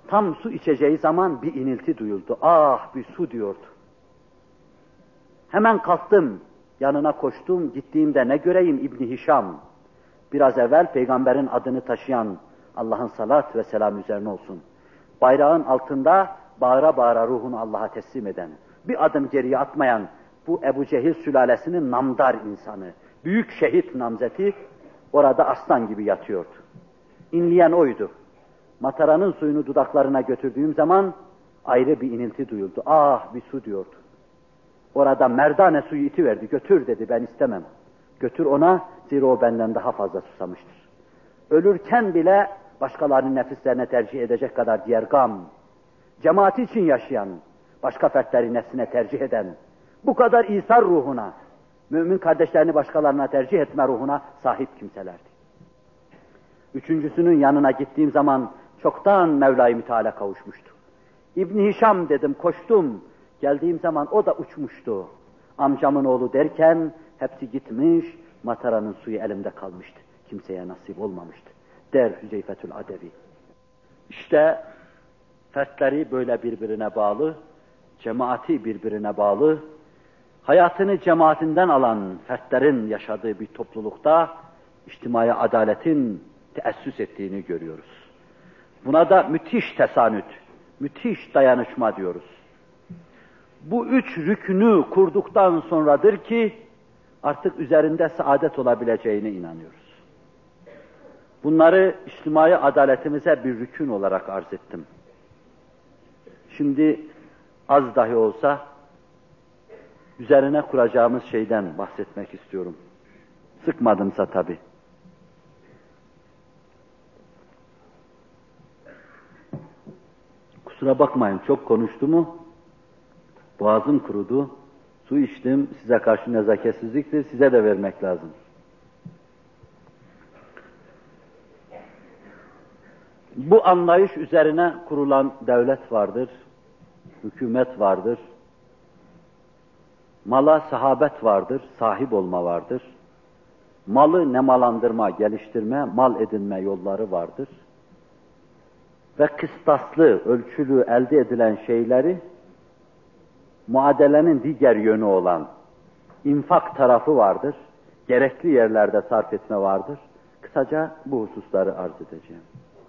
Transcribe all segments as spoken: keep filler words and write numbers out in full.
Tam su içeceği zaman bir inilti duyuldu. Ah, bir su diyordu. Hemen kalktım, yanına koştum, gittiğimde ne göreyim İbni Hişam. Biraz evvel peygamberin adını taşıyan, Allah'ın salat ve selam üzerine olsun, bayrağın altında bağıra bağıra ruhunu Allah'a teslim eden, bir adım geriye atmayan bu Ebu Cehil sülalesinin namdar insanı, büyük şehit namzeti orada aslan gibi yatıyordu. İnleyen oydu. Mataranın suyunu dudaklarına götürdüğüm zaman ayrı bir inilti duyuldu. Ah, bir su diyordu. Orada merdane suyu itiverdi, götür dedi, ben istemem. Götür ona, zira o benden daha fazla susamıştır. Ölürken bile başkalarının nefislerine tercih edecek kadar diğer gam, cemaati için yaşayan, başka fertleri nefsine tercih eden, bu kadar İsar ruhuna, mümin kardeşlerini başkalarına tercih etme ruhuna sahip kimselerdi. Üçüncüsünün yanına gittiğim zaman çoktan Mevla-i Müteala kavuşmuştu. İbni Hişam dedim, koştum. Geldiğim zaman o da uçmuştu. Amcamın oğlu derken hepsi gitmiş, mataranın suyu elimde kalmıştı. Kimseye nasip olmamıştı. Der Hüzeyfetül Adevi. İşte fertleri böyle birbirine bağlı, cemaati birbirine bağlı, hayatını cemaatinden alan fertlerin yaşadığı bir toplulukta içtimai adaletin teessüs ettiğini görüyoruz. Buna da müthiş tesanüt, müthiş dayanışma diyoruz. Bu üç rüknü kurduktan sonradır ki artık üzerinde saadet olabileceğine inanıyoruz. Bunları içtimai adaletimize bir rükün olarak arz ettim. Şimdi az dahi olsa üzerine kuracağımız şeyden bahsetmek istiyorum. Sıkmadımsa tabii. Kusura bakmayın, çok konuştu mu? Boğazım kurudu, su içtim, size karşı nezaketsizliktir, size de vermek lazım. Bu anlayış üzerine kurulan devlet vardır, hükümet vardır, mala sahabet vardır, sahip olma vardır, malı nemalandırma, geliştirme, mal edinme yolları vardır ve kıstaslı, ölçülü elde edilen şeyleri muadelenin diğer yönü olan infak tarafı vardır, gerekli yerlerde sarf etme vardır. Kısaca bu hususları arz edeceğim.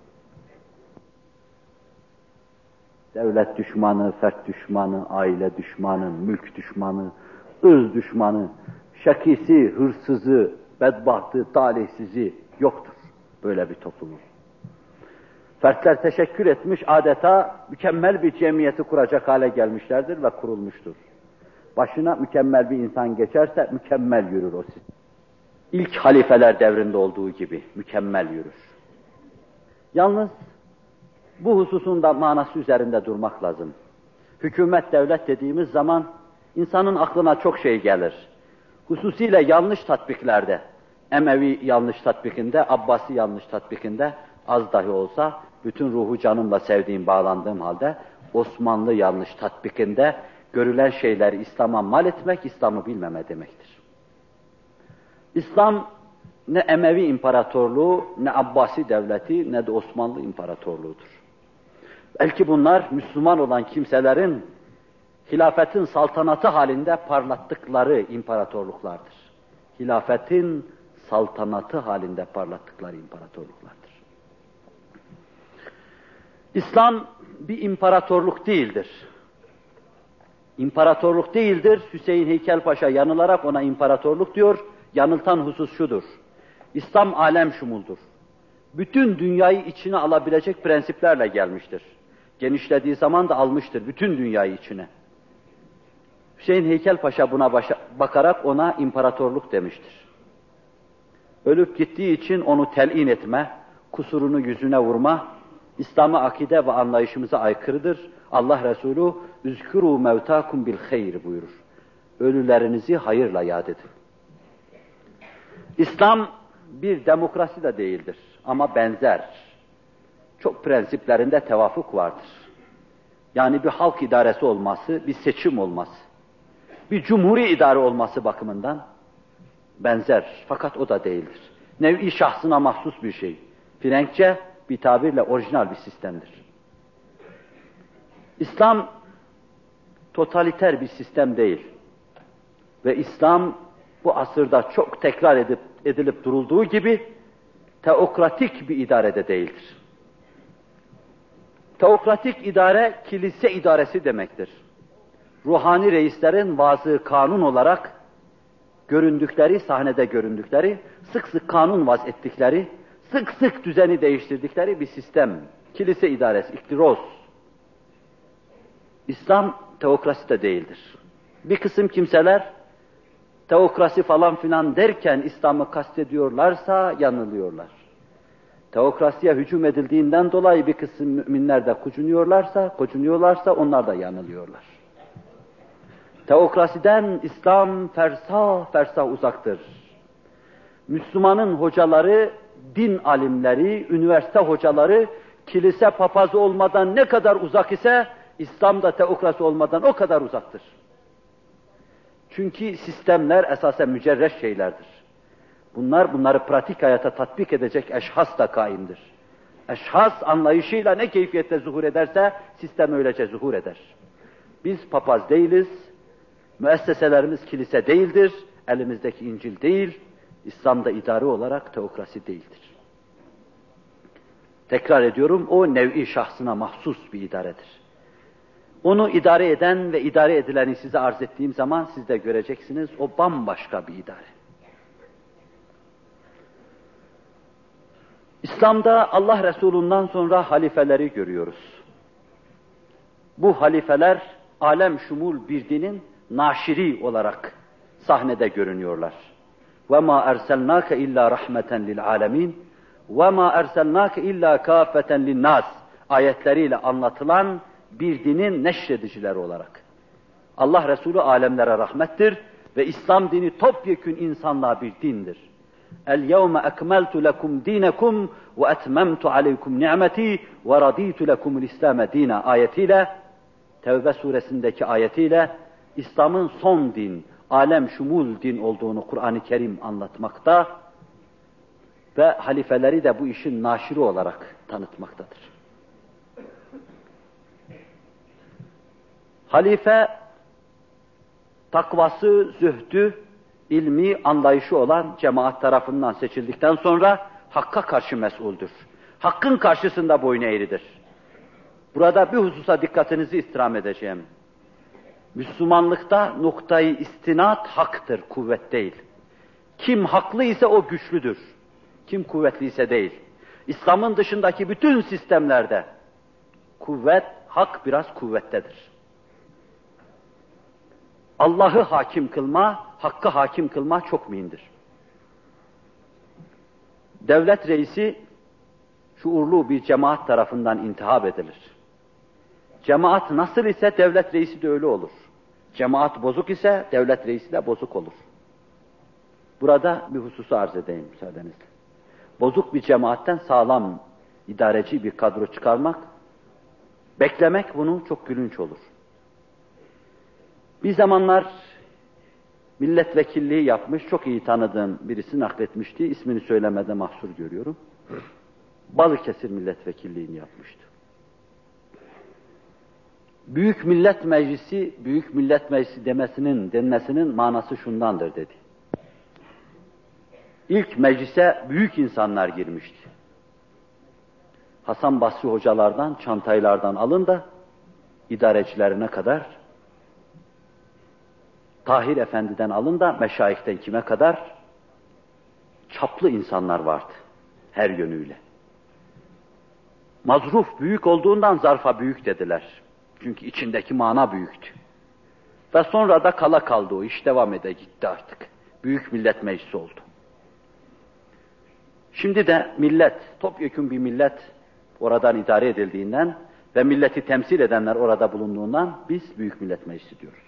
Devlet düşmanı, fert düşmanı, aile düşmanı, mülk düşmanı, ırz düşmanı, şakisi, hırsızı, bedbahtı, talihsizi yoktur böyle bir toplum. Fertler teşekkür etmiş, adeta mükemmel bir cemiyeti kuracak hale gelmişlerdir ve kurulmuştur. Başına mükemmel bir insan geçerse mükemmel yürür o sistem. İlk halifeler devrinde olduğu gibi mükemmel yürür. Yalnız bu hususun da manası üzerinde durmak lazım. Hükümet, devlet dediğimiz zaman insanın aklına çok şey gelir. Hususiyle yanlış tatbiklerde, Emevi yanlış tatbikinde, Abbasi yanlış tatbikinde az dahi olsa bütün ruhu canımla sevdiğim, bağlandığım halde Osmanlı yanlış tatbikinde görülen şeyleri İslam'a mal etmek, İslam'ı bilmeme demektir. İslam ne Emevi İmparatorluğu, ne Abbasi devleti, ne de Osmanlı İmparatorluğudur. Belki bunlar Müslüman olan kimselerin hilafetin saltanatı halinde parlattıkları imparatorluklardır. Hilafetin saltanatı halinde parlattıkları imparatorluklardır. İslam bir imparatorluk değildir. İmparatorluk değildir. Hüseyin Heykelpaşa yanılarak ona imparatorluk diyor. Yanıltan husus şudur. İslam alem şumuldur. Bütün dünyayı içine alabilecek prensiplerle gelmiştir. Genişlediği zaman da almıştır bütün dünyayı içine. Hüseyin Heykelpaşa buna başa, bakarak ona imparatorluk demiştir. Ölüp gittiği için onu telin etme, kusurunu yüzüne vurma, İslam'a akide ve anlayışımıza aykırıdır. Allah Resulü "Üzkuru mevtakum bil hayr" buyurur. Ölülerinizi hayırla yad edin. İslam bir demokrasi de değildir ama benzer. Çok prensiplerinde tevafuk vardır. Yani bir halk idaresi olması, bir seçim olması, bir cumhuri idare olması bakımından benzer. Fakat o da değildir. Nev-i şahsına mahsus bir şey. Frenkçe bir tabirle orijinal bir sistemdir. İslam totaliter bir sistem değil. Ve İslam bu asırda çok tekrar edip, edilip durulduğu gibi teokratik bir idarede değildir. Teokratik idare, kilise idaresi demektir. Ruhani reislerin vaazı kanun olarak göründükleri, sahnede göründükleri, sık sık kanun vaz ettikleri, sık sık düzeni değiştirdikleri bir sistem. Kilise idaresi, iktiros. İslam teokrasi de değildir. Bir kısım kimseler teokrasi falan filan derken İslam'ı kastediyorlarsa yanılıyorlar. Teokrasiye hücum edildiğinden dolayı bir kısım müminler de kucunuyorlarsa, kocunuyorlarsa onlar da yanılıyorlar. Teokrasiden İslam fersah fersah uzaktır. Müslümanın hocaları, din alimleri, üniversite hocaları, kilise papazı olmadan ne kadar uzak ise, İslam da teokrasi olmadan o kadar uzaktır. Çünkü sistemler esasen mücerreş şeylerdir. Bunlar, bunları pratik hayata tatbik edecek eşhas da kaimdir. Eşhas anlayışıyla ne keyfiyette zuhur ederse, sistem öylece zuhur eder. Biz papaz değiliz, müesseselerimiz kilise değildir, elimizdeki İncil değil, İslam'da idare olarak teokrasi değildir. Tekrar ediyorum, o nev'i şahsına mahsus bir idaredir. Onu idare eden ve idare edileni size arz ettiğim zaman siz de göreceksiniz, o bambaşka bir idare. İslam'da Allah Resulü'nden sonra halifeleri görüyoruz. Bu halifeler, alem şumul bir dinin naşiri olarak sahnede görünüyorlar. وَمَا اَرْسَلْنَاكَ اِلَّا رَحْمَةً لِلْعَالَمِينَ وَمَا اَرْسَلْنَاكَ اِلَّا كَافَةً لِلنَّاسِ ayetleriyle anlatılan bir dinin neşredicileri olarak. Allah Resulü alemlere rahmettir ve İslam dini topyekün insanlığa bir dindir. El-yevme ekmeltu lekum dinekum ve etmemtu aleykum ni'meti ve raditu lekumul İslame dina ayetiyle, Tevbe suresindeki ayetiyle İslam'ın son din, alem şumul din olduğunu Kur'an-ı Kerim anlatmakta ve halifeleri de bu işin naşiri olarak tanıtmaktadır. Halife, takvası, zühdü, ilmi, anlayışı olan cemaat tarafından seçildikten sonra Hakk'a karşı mesuldür. Hakkın karşısında boyun eğridir. Burada bir hususa dikkatinizi istirham edeceğim. Müslümanlıkta noktayı istinat haktır, kuvvet değil. Kim haklı ise o güçlüdür. Kim kuvvetli ise değil. İslam'ın dışındaki bütün sistemlerde kuvvet, hak biraz kuvvettedir. Allah'ı hakim kılma, hakkı hakim kılma çok mühimdir. Devlet reisi şuurlu bir cemaat tarafından intihab edilir. Cemaat nasıl ise devlet reisi de öyle olur. Cemaat bozuk ise devlet reisi de bozuk olur. Burada bir hususu arz edeyim müsaadenizle. Bozuk bir cemaatten sağlam, idareci bir kadro çıkarmak, beklemek bunu çok gülünç olur. Bir zamanlar milletvekilliği yapmış, çok iyi tanıdığım birisi nakletmişti, ismini söylemede mahsur görüyorum. Balıkesir milletvekilliğini yapmıştı. Büyük Millet Meclisi, Büyük Millet Meclisi demesinin, denmesinin manası şundandır dedi. İlk meclise büyük insanlar girmişti. Hasan Basri hocalardan, Çantaylardan alın da idarecilerine kadar, Tahir Efendi'den alın da meşayihten kime kadar çaplı insanlar vardı her yönüyle. Mazruf büyük olduğundan zarfa büyük dediler. Çünkü içindeki mana büyüktü. Ve sonra da kala kaldı o iş, devam ede gitti artık. Büyük Millet Meclisi oldu. Şimdi de millet, topyekün bir millet oradan idare edildiğinden ve milleti temsil edenler orada bulunduğundan biz Büyük Millet Meclisi diyoruz.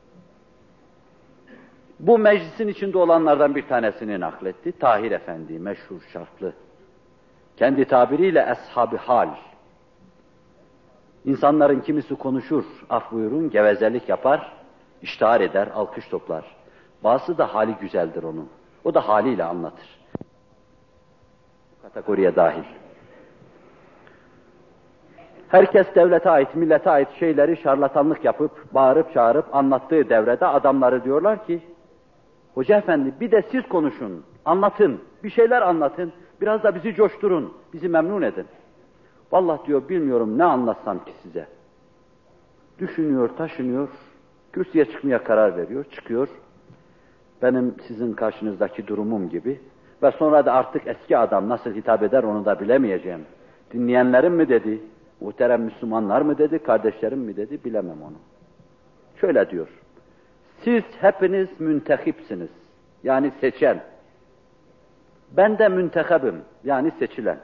Bu meclisin içinde olanlardan bir tanesini nakletti. Tahir Efendi, meşhur şarklı. Kendi tabiriyle ashab-ı hal. İnsanların kimisi konuşur, af buyurun, gevezelik yapar, iştihar eder, alkış toplar. Bazısı da hali güzeldir onun. O da haliyle anlatır. Kategoriye dahil. Herkes devlete ait, millete ait şeyleri şarlatanlık yapıp, bağırıp çağırıp anlattığı devrede adamları diyorlar ki, Hoca efendi bir de siz konuşun, anlatın, bir şeyler anlatın, biraz da bizi coşturun, bizi memnun edin. Vallahi diyor bilmiyorum ne anlatsam ki size. Düşünüyor, taşınıyor, kürsüye çıkmaya karar veriyor, çıkıyor. Benim sizin karşınızdaki durumum gibi ve sonra da artık eski adam nasıl hitap eder onu da bilemeyeceğim. Dinleyenlerim mi dedi, muhterem Müslümanlar mı dedi, kardeşlerim mi dedi bilemem onu. Şöyle diyor, siz hepiniz müntekipsiniz, yani seçen. Ben de müntekabım, yani seçilen.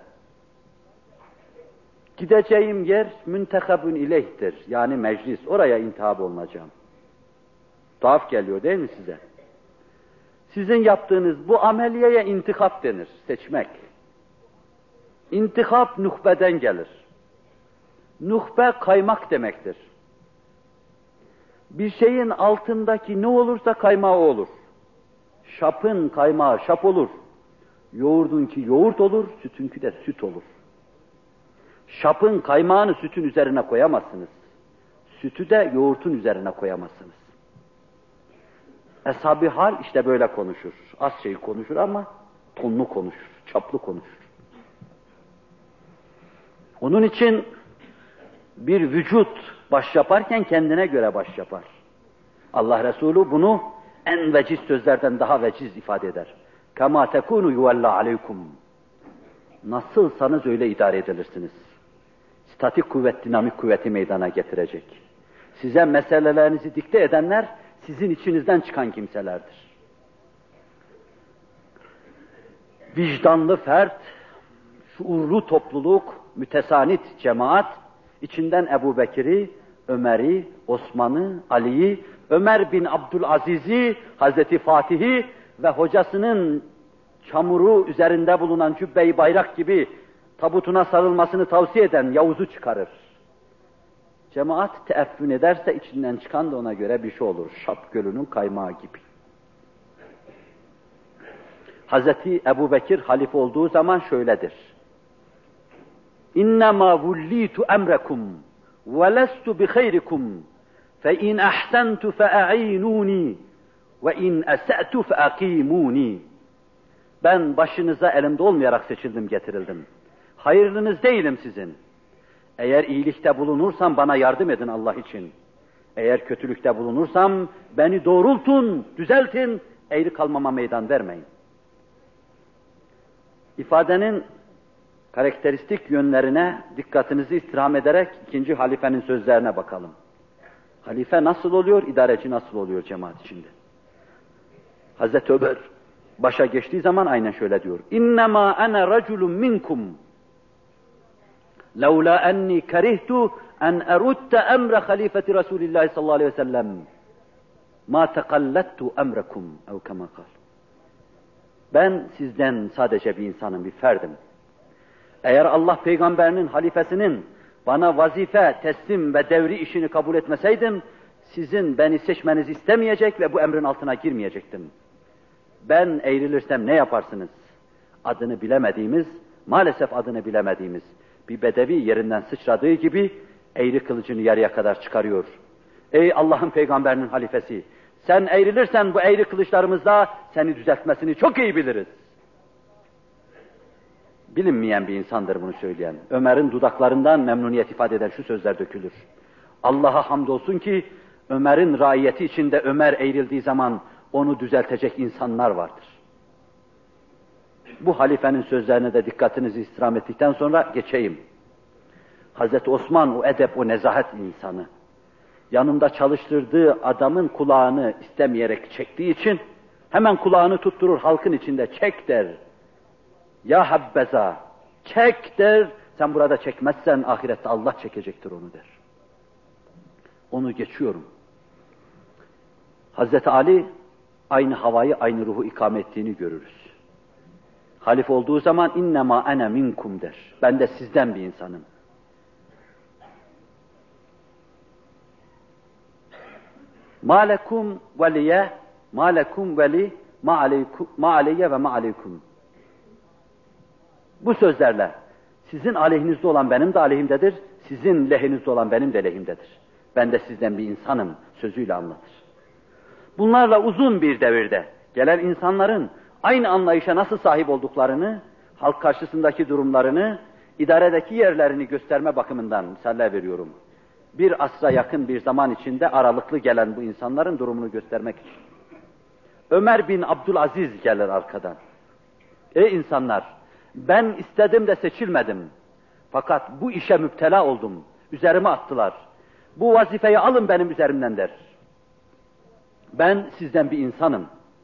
Gideceğim yer müntekabün ileyhtir, yani meclis, oraya intihab olunacağım. Tuhaf geliyor değil mi size? Sizin yaptığınız bu ameliyeye intikap denir, seçmek. İntikap nuhbeden gelir. Nuhbe kaymak demektir. Bir şeyin altındaki ne olursa kaymağı olur. Şapın kaymağı şap olur. Yoğurdunki yoğurt olur, sütünki de süt olur. Şapın kaymağını sütün üzerine koyamazsınız. Sütü de yoğurtun üzerine koyamazsınız. Eshab-ı hal işte böyle konuşur. Az şey konuşur ama tonlu konuşur, çaplı konuşur. Onun için bir vücut baş yaparken kendine göre baş yapar. Allah Resulü bunu en veciz sözlerden daha veciz ifade eder. كَمَا تَكُونُ يُوَلَّ عَلَيْكُمْ Nasılsanız öyle idare edilirsiniz. Statik kuvvet, dinamik kuvveti meydana getirecek. Size meselelerinizi dikte edenler, sizin içinizden çıkan kimselerdir. Vicdanlı fert, şuurlu topluluk, mütesanit cemaat, içinden Ebu Bekir'i, Ömer'i, Osman'ı, Ali'yi, Ömer bin Abdülaziz'i, Hazreti Fatih'i ve hocasının çamuru üzerinde bulunan cübbe-i bayrak gibi tabutuna sarılmasını tavsiye eden Yavuz'u çıkarır. Cemaat teeffün ederse içinden çıkan da ona göre bir şey olur. Şap gölünün kaymağı gibi. Hazreti Ebu Bekir halife olduğu zaman şöyledir. İnnemâ vullitu emrekum ve lestu bi hayrikum fe in ahsentu fe a'inûni ve in esa'tu fe akîmûni. Ben başınıza elimde olmayarak seçildim, getirildim. Hayırlınız değilim sizin. Eğer iyilikte bulunursam bana yardım edin Allah için. Eğer kötülükte bulunursam beni doğrultun, düzeltin, eğri kalmama meydan vermeyin. İfadenin karakteristik yönlerine dikkatinizi istirham ederek ikinci halifenin sözlerine bakalım. Halife nasıl oluyor, idareci nasıl oluyor cemaat içinde? Hazreti Ömer başa geçtiği zaman aynen şöyle diyor. İnnemâ ene raculun minkum لولا أني كرهت أن أرد أمر خليفة رسول الله صلى الله عليه وسلم ما تقلدت أمركم أو كما قال. Ben sizden sadece bir insanım, bir ferdim. Eğer Allah peygamberinin, halifesinin bana vazife, teslim ve devri işini kabul etmeseydim, sizin beni seçmenizi istemeyecek ve bu emrin altına girmeyecektim. Ben eğrilirsem ne yaparsınız? Adını bilemediğimiz, maalesef adını bilemediğimiz bir bedevi yerinden sıçradığı gibi eğri kılıcını yarıya kadar çıkarıyor. Ey Allah'ın peygamberinin halifesi, sen eğrilirsen bu eğri kılıçlarımızla seni düzeltmesini çok iyi biliriz. Bilinmeyen bir insandır bunu söyleyen. Ömer'in dudaklarından memnuniyet ifade eden şu sözler dökülür. Allah'a hamdolsun ki Ömer'in raiyeti içinde Ömer eğrildiği zaman onu düzeltecek insanlar vardır. Bu halifenin sözlerine de dikkatinizi istirham ettikten sonra geçeyim. Hazreti Osman o edep, o nezahet insanı. Yanında çalıştırdığı adamın kulağını istemeyerek çektiği için hemen kulağını tutturur, halkın içinde çek der. Ya habbeza, çek der, sen burada çekmezsen ahirette Allah çekecektir onu der. Onu geçiyorum. Hazreti Ali aynı havayı, aynı ruhu ikame ettiğini görürüz. Halife olduğu zaman innema ene minkum der. Ben de sizden bir insanım. Ma lekum veliye, ma lekum veli, ma aleykum, ma aleyye ve ma aleykum. Bu sözlerle sizin aleyhinizde olan benim de aleyhimdedir, Sizin lehinizde olan benim de lehimdedir. Ben de sizden bir insanım sözüyle anlatır. Bunlarla uzun bir devirde gelen insanların aynı anlayışa nasıl sahip olduklarını, halk karşısındaki durumlarını, idaredeki yerlerini gösterme bakımından misaller veriyorum. Bir asra yakın bir zaman içinde aralıklı gelen bu insanların durumunu göstermek için. Ömer bin Abdülaziz gelir arkadan. Ey insanlar, ben istedim de seçilmedim. Fakat bu işe müptela oldum. Üzerime attılar. Bu vazifeyi alın benim üzerimden der. Ben sizden bir insanım.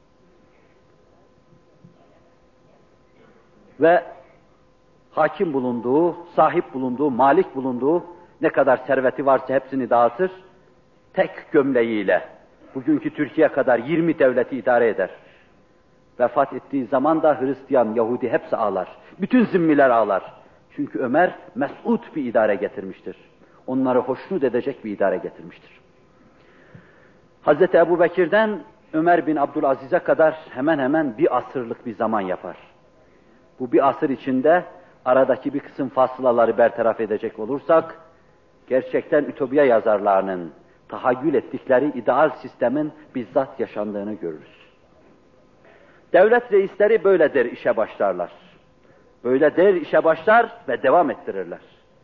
Ve hakim bulunduğu, sahip bulunduğu, malik bulunduğu ne kadar serveti varsa hepsini dağıtır. Tek gömleğiyle bugünkü Türkiye kadar yirmi devleti idare eder. Vefat ettiği zaman da Hristiyan, Yahudi hepsi ağlar. Bütün zimmiler ağlar. Çünkü Ömer mes'ud bir idare getirmiştir. Onları hoşnut edecek bir idare getirmiştir. Hazreti Ebubekir'den Ömer bin Abdülaziz'e kadar hemen hemen bir asırlık bir zaman yapar. Bu bir asır içinde aradaki bir kısım fasılaları bertaraf edecek olursak, gerçekten Ütopya yazarlarının tahayyül ettikleri ideal sistemin bizzat yaşandığını görürüz. Devlet reisleri böyle der işe başlarlar. Böyle der işe başlar ve devam ettirirler.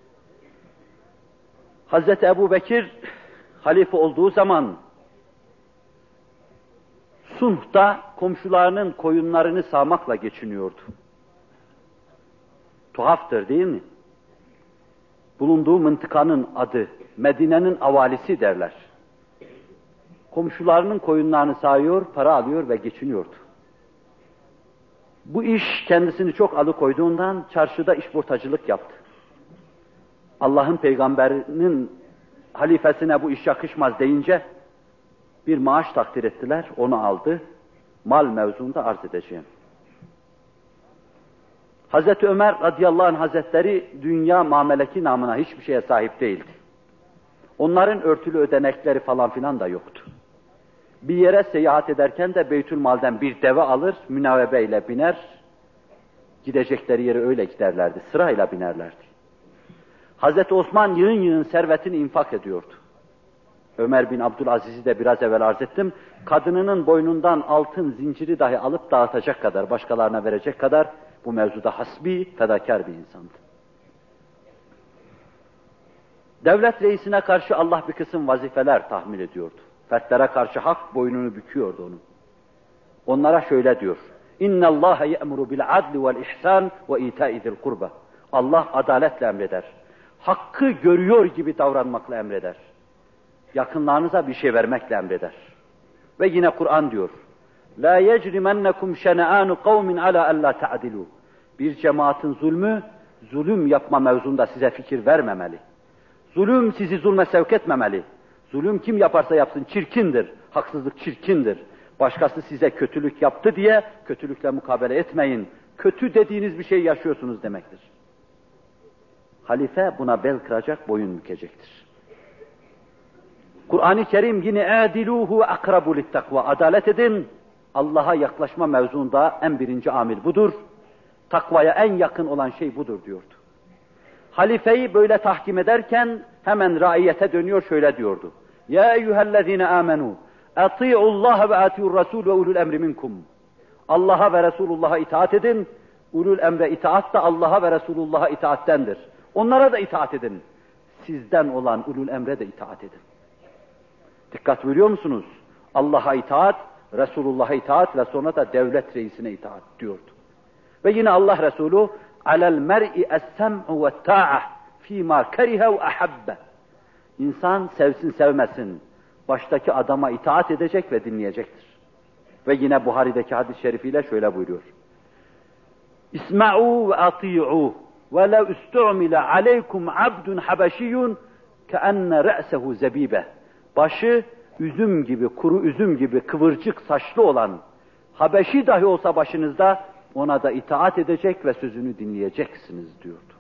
Hazreti Ebubekir halife olduğu zaman Sunh'ta komşularının koyunlarını sağmakla geçiniyordu. Tuhaftır değil mi? Bulunduğu mıntıkanın adı, Medine'nin avalisi derler. Komşularının koyunlarını sağıyor, para alıyor ve geçiniyordu. Bu iş kendisini çok alıkoyduğundan çarşıda işportacılık yaptı. Allah'ın peygamberinin halifesine bu iş yakışmaz deyince bir maaş takdir ettiler, onu aldı. Mal mevzunda arz edeceğim. Hazreti Ömer radıyallahu anh hazretleri dünya mameleki namına hiçbir şeye sahip değildi. Onların örtülü ödenekleri falan filan da yoktu. Bir yere seyahat ederken de Beytülmal'den bir deve alır, münavebe biner, gidecekleri yere öyle giderlerdi, sırayla binerlerdi. Hazreti Osman yığın yığın servetini infak ediyordu. Ömer bin Abdülaziz'i de biraz evvel arz ettim, kadınının boynundan altın zinciri dahi alıp dağıtacak kadar, başkalarına verecek kadar bu mevzuda hasbi, fedakar bir insandı. Devlet reisine karşı Allah bir kısım vazifeler tahmil ediyordu. Fertlere karşı hak boynunu büküyordu onu. Onlara şöyle diyor: İnna Allaha ye'muru bil adli vel ihsan ve ita'i zil kurba. Allah adaletle emreder. Hakkı görüyor gibi davranmakla emreder. Yakınlarınıza bir şey vermekle emreder. Ve yine Kur'an diyor: La yecrimennekum şena'anu kavmin ala alla ta'dilu. Bir cemaatin zulmü, zulüm yapma mevzunda size fikir vermemeli. Zulüm sizi zulme sevk etmemeli. Zulüm kim yaparsa yapsın çirkindir. Haksızlık çirkindir. Başkası size kötülük yaptı diye kötülükle mukabele etmeyin. Kötü dediğiniz bir şey yaşıyorsunuz demektir. Halife buna bel kıracak, boyun bükecektir. Kur'an-ı Kerim yine "Adiluhu akrabu littakva." Adalet edin. Allah'a yaklaşma mevzuunda en birinci amil budur. Takvaya en yakın olan şey budur diyordu. Halifeyi böyle tahkim ederken hemen raiyete dönüyor, şöyle diyordu: Ya eyyühellezine amenu ati'ullaha ve ati'ur rasul ve ulul emri minkum. Allah'a ve Resulullah'a itaat edin. Ulul emre itaat da Allah'a ve Resulullah'a itaattendir. Onlara da itaat edin. Sizden olan ulul emre de itaat edin. Dikkat veriyor musunuz? Allah'a itaat, Resulullah'a itaat ve sonra da devlet reisine itaat diyordu. Ve yine Allah Resulü alel mer'i es-sem'u ve ta'ah fîmâ kerihe ve ahabbe. İnsan sevsin sevmesin, baştaki adama itaat edecek ve dinleyecektir. Ve yine Buhari'deki hadis-i şerifiyle şöyle buyuruyor: İsma'u ve ati'u ve lev istu'mile aleykum abdun habeşiyyun keenne re'sehu zebibe. Başı üzüm gibi, kuru üzüm gibi kıvırcık saçlı olan Habeşi dahi olsa başınızda, ona da itaat edecek ve sözünü dinleyeceksiniz diyordu.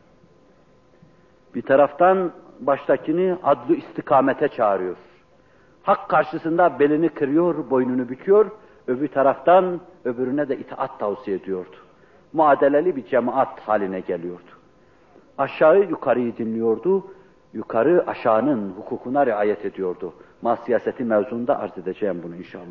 Bir taraftan baştakini adlı istikamete çağırıyor. Hak karşısında belini kırıyor, boynunu büküyor, öbür taraftan öbürüne de itaat tavsiye ediyordu. Muadeleli bir cemaat haline geliyordu. Aşağı yukarıyı dinliyordu, yukarı aşağının hukukuna riayet ediyordu. Ma siyaseti mevzunda arz edeceğim bunu inşallah.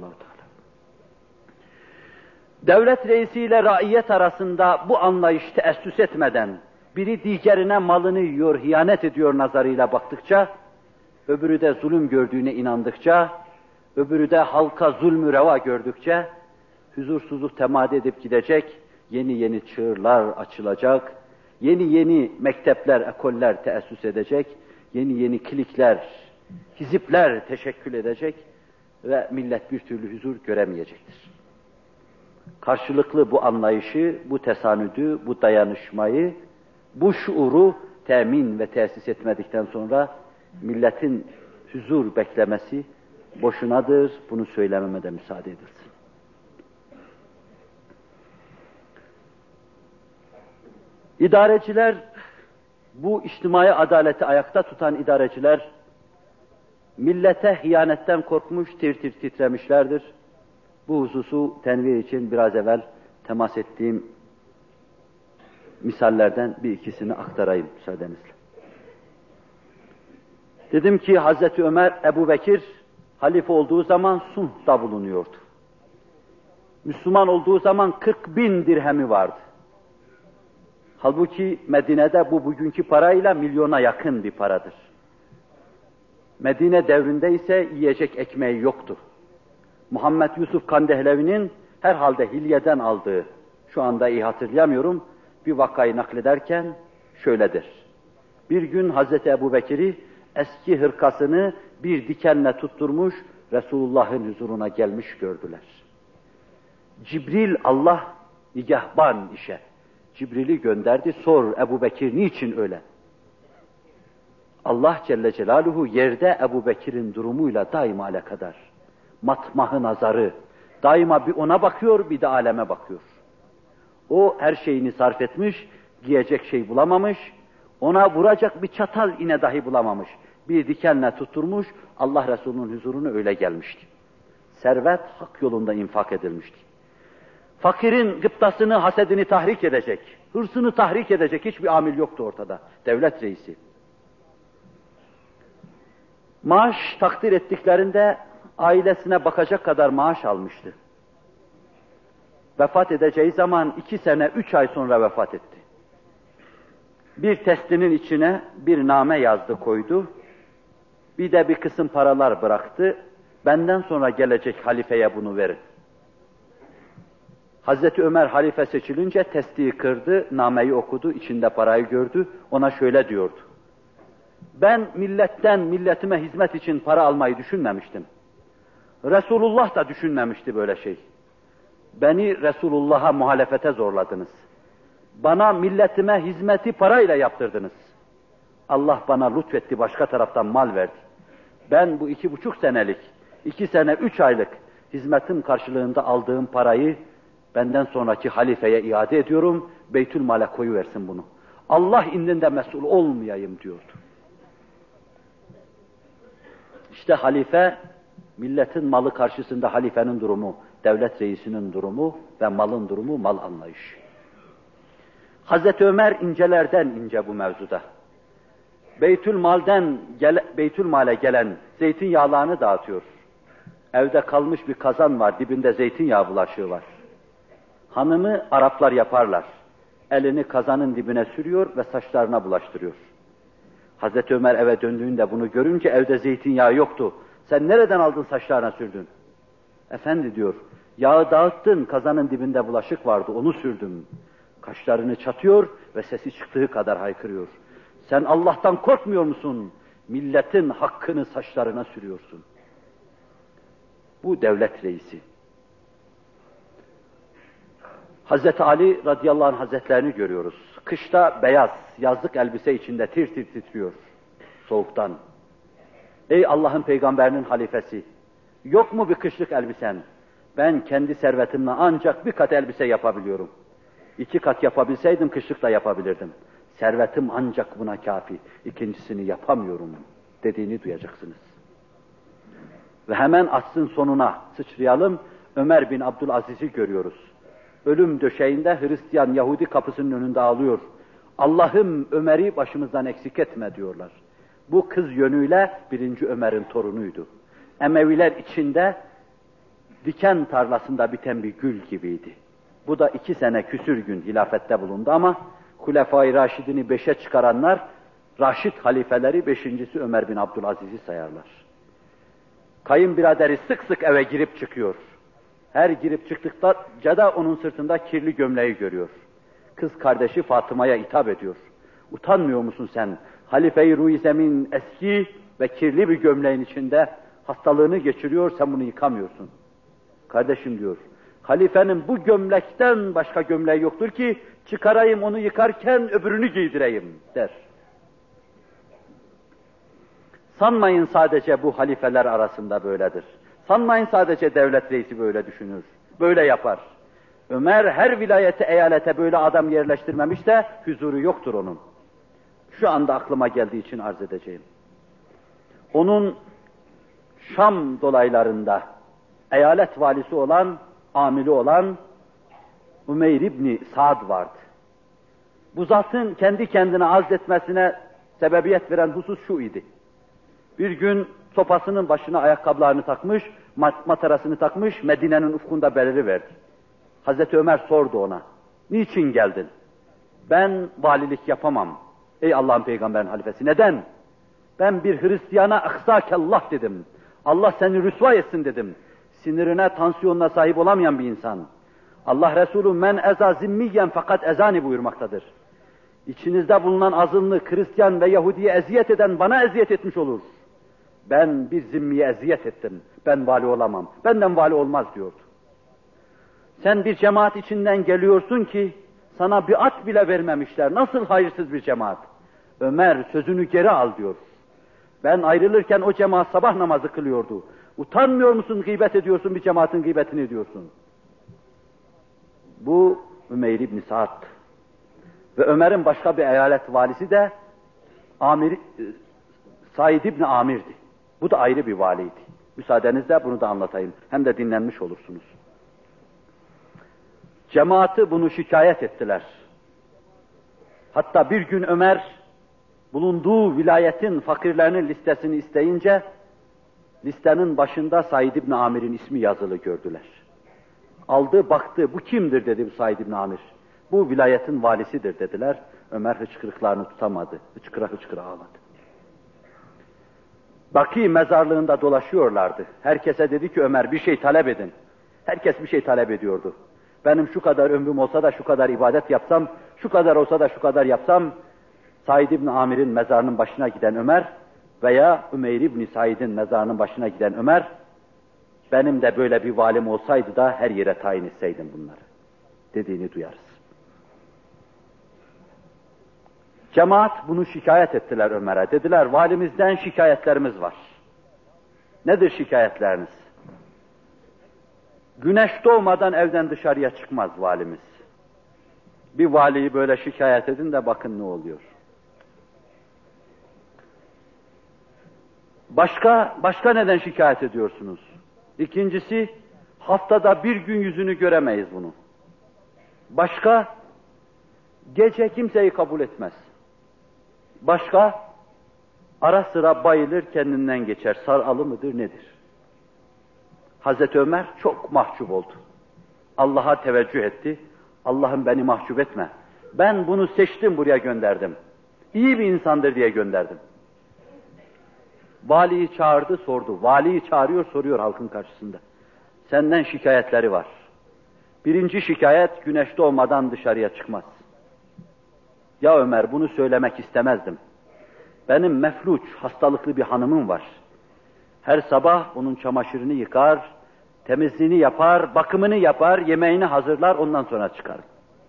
Devlet reisiyle raiyet arasında bu anlayış teessüs etmeden, biri diğerine malını yiyor, hiyanet ediyor nazarıyla baktıkça, öbürü de zulüm gördüğüne inandıkça, öbürü de halka zulmü reva gördükçe, huzursuzluk temadi edip gidecek, yeni yeni çığırlar açılacak, yeni yeni mektepler, ekoller teessüs edecek, yeni yeni klikler, hizipler teşekkül edecek ve millet bir türlü huzur göremeyecektir. Karşılıklı bu anlayışı, bu tesanüdü, bu dayanışmayı, bu şuuru temin ve tesis etmedikten sonra milletin huzur beklemesi boşunadır. Bunu söylememe de müsaade edilsin. İdareciler, bu içtimai adaleti ayakta tutan idareciler, millete hiyanetten korkmuş, tir tir titremişlerdir. Bu hususu tenvir için biraz evvel temas ettiğim misallerden bir ikisini aktarayım müsaadenizle. Dedim ki Hazreti Ömer, Ebu Bekir halife olduğu zaman sulhta bulunuyordu. Müslüman olduğu zaman kırk bin dirhemi vardı. Halbuki Medine'de bu bugünkü parayla milyona yakın bir paradır. Medine devrinde ise yiyecek ekmeği yoktu. Muhammed Yusuf Kandehlevi'nin herhalde hilyeden aldığı, şu anda iyi hatırlayamıyorum, bir vakayı naklederken şöyledir. Bir gün Hazreti Ebu Bekir'i eski hırkasını bir dikenle tutturmuş, Resulullah'ın huzuruna gelmiş gördüler. Cibril Allah nigahban işe. Cibril'i gönderdi, sor Ebu Bekir niçin öyle? Allah Celle Celaluhu yerde Ebu Bekir'in durumuyla daima alakadar. Matmahı nazarı, daima bir ona bakıyor, bir de aleme bakıyor. O her şeyini sarf etmiş, giyecek şey bulamamış, ona vuracak bir çatal iğne dahi bulamamış. Bir dikenle tutturmuş, Allah Resulü'nün huzuruna öyle gelmişti. Servet hak yolunda infak edilmişti. Fakirin gıptasını, hasedini tahrik edecek, hırsını tahrik edecek hiçbir amil yoktu ortada. Devlet reisi. Maaş takdir ettiklerinde ailesine bakacak kadar maaş almıştı. Vefat edeceği zaman iki sene, üç ay sonra vefat etti. Bir testinin içine bir name yazdı, koydu. Bir de bir kısım paralar bıraktı. Benden sonra gelecek halifeye bunu verin. Hazreti Ömer halife seçilince testiyi kırdı, nameyi okudu, içinde parayı gördü. Ona şöyle diyordu. Ben milletten, milletime hizmet için para almayı düşünmemiştim. Resulullah da düşünmemişti böyle şey. Beni Resulullah'a muhalefete zorladınız. Bana, milletime hizmeti parayla yaptırdınız. Allah bana lütfetti, başka taraftan mal verdi. Ben bu iki buçuk senelik, iki sene, üç aylık hizmetin karşılığında aldığım parayı benden sonraki halifeye iade ediyorum, Beytülmal'e koyuversin bunu. Allah indinde mesul olmayayım diyordu. İşte halife, milletin malı karşısında halifenin durumu, devlet reisinin durumu ve malın durumu, mal anlayışı. Hazreti Ömer incelerden ince bu mevzuda. Beytülmal'den gele, Beytülmal'e gelen zeytinyağlarını dağıtıyor. Evde kalmış bir kazan var, dibinde zeytinyağı bulaşığı var. Hanımı Araplar yaparlar. Elini kazanın dibine sürüyor ve saçlarına bulaştırıyor. Hazreti Ömer eve döndüğünde bunu görünce evde zeytinyağı yoktu. Sen nereden aldın saçlarına sürdün? Efendi diyor, yağı dağıttın, kazanın dibinde bulaşık vardı, onu sürdüm. Kaşlarını çatıyor ve sesi çıktığı kadar haykırıyor. Sen Allah'tan korkmuyor musun? Milletin hakkını saçlarına sürüyorsun. Bu devlet reisi. Hazreti Ali radıyallahu anh hazretlerini görüyoruz. Kışta beyaz, yazlık elbise içinde tir tir titriyor soğuktan. Ey Allah'ın peygamberinin halifesi, yok mu bir kışlık elbisen? Ben kendi servetimle ancak bir kat elbise yapabiliyorum. İki kat yapabilseydim kışlık da yapabilirdim. Servetim ancak buna kafi, ikincisini yapamıyorum dediğini duyacaksınız. Ve hemen asrın sonuna sıçrayalım, Ömer bin Abdülaziz'i görüyoruz. Ölüm döşeğinde Hristiyan Yahudi kapısının önünde ağlıyor. Allah'ım Ömer'i başımızdan eksik etme diyorlar. Bu kız yönüyle birinci Ömer'in torunuydu. Emeviler içinde diken tarlasında biten bir gül gibiydi. Bu da iki sene küsür gün hilafette bulundu ama Hulefai Raşidini beşe çıkaranlar, Raşid halifeleri beşincisi Ömer bin Abdülaziz'i sayarlar. Kayınbiraderi sık sık eve girip çıkıyor. Her girip çıktıkça da onun sırtında kirli gömleği görüyor. Kız kardeşi Fatıma'ya hitap ediyor. Utanmıyor musun sen? Halife-i Ruh-i Zemin eski ve kirli bir gömleğin içinde hastalığını geçiriyor, sen bunu yıkamıyorsun. Kardeşim diyor, halifenin bu gömlekten başka gömleği yoktur ki çıkarayım onu yıkarken öbürünü giydireyim der. Sanmayın sadece bu halifeler arasında böyledir. Sanmayın sadece devlet reisi böyle düşünür, böyle yapar. Ömer her vilayete, eyalete böyle adam yerleştirmemiş de huzuru yoktur onun. Şu anda aklıma geldiği için arz edeceğim. Onun Şam dolaylarında eyalet valisi olan, amili olan Ümeyr İbni Sa'd vardı. Bu zatın kendi kendine azletmesine sebebiyet veren husus şu idi. Bir gün sopasının başına ayakkabılarını takmış, mat matarasını takmış, Medine'nin ufkunda beliriverdi. Hazreti Ömer sordu ona, niçin geldin? Ben valilik yapamam. Ey Allah'ın peygamberin halifesi, neden? Ben bir Hristiyana aksâkellah dedim. Allah seni rüsva etsin dedim. Sinirine, tansiyonuna sahip olamayan bir insan. Allah Resulü men eza zimmiyen fakat ezani buyurmaktadır. İçinizde bulunan azınlık, Hristiyan ve Yahudi'ye eziyet eden bana eziyet etmiş olur. Ben bir zimmiye eziyet ettim. Ben vali olamam. Benden vali olmaz diyordu. Sen bir cemaat içinden geliyorsun ki sana bir at bile vermemişler. Nasıl hayırsız bir cemaat? Ömer sözünü geri al diyor. Ben ayrılırken o cemaat sabah namazı kılıyordu. Utanmıyor musun, gıybet ediyorsun, bir cemaatin gıybetini ediyorsun? Bu Ümeyr İbni Sa'd. Ve Ömer'in başka bir eyalet valisi de Amir, Said İbni Amir'di. Bu da ayrı bir valiydi. Müsaadenizle bunu da anlatayım. Hem de dinlenmiş olursunuz. Cemaati bunu şikayet ettiler. Hatta bir gün Ömer bulunduğu vilayetin fakirlerinin listesini isteyince listenin başında Said İbni Amir'in ismi yazılı gördüler. Aldı baktı, bu kimdir dedi bu Said İbni Amir. Bu vilayetin valisidir dediler. Ömer hıçkırıklarını tutamadı. Hıçkıra hıçkıra ağladı. Baki mezarlığında dolaşıyorlardı. Herkese dedi ki Ömer bir şey talep edin. Herkes bir şey talep ediyordu. Benim şu kadar ömrüm olsa da şu kadar ibadet yapsam, şu kadar olsa da şu kadar yapsam, Said İbni Amir'in mezarının başına giden Ömer veya Ümeyr İbni Said'in mezarının başına giden Ömer, benim de böyle bir valim olsaydı da her yere tayin etseydim bunları dediğini duyarız. Cemaat bunu şikayet ettiler Ömer'e. Dediler valimizden şikayetlerimiz var. Nedir şikayetleriniz? Güneş doğmadan evden dışarıya çıkmaz valimiz. Bir valiyi böyle şikayet edin de bakın ne oluyor. Başka, başka neden şikayet ediyorsunuz? İkincisi, haftada bir gün yüzünü göremeyiz bunu. Başka, gece kimseyi kabul etmez. Başka, ara sıra bayılır kendinden geçer. Saralı mıdır nedir? Hazreti Ömer çok mahcup oldu. Allah'a teveccüh etti. Allah'ım beni mahcup etme. Ben bunu seçtim, buraya gönderdim. İyi bir insandır diye gönderdim. Valiyi çağırdı, sordu. Valiyi çağırıyor, soruyor halkın karşısında. Senden şikayetleri var. Birinci şikayet, güneş doğmadan dışarıya çıkmaz. Ya Ömer, bunu söylemek istemezdim. Benim mefluç, hastalıklı bir hanımım var. Her sabah onun çamaşırını yıkar, temizliğini yapar, bakımını yapar, yemeğini hazırlar, ondan sonra çıkar.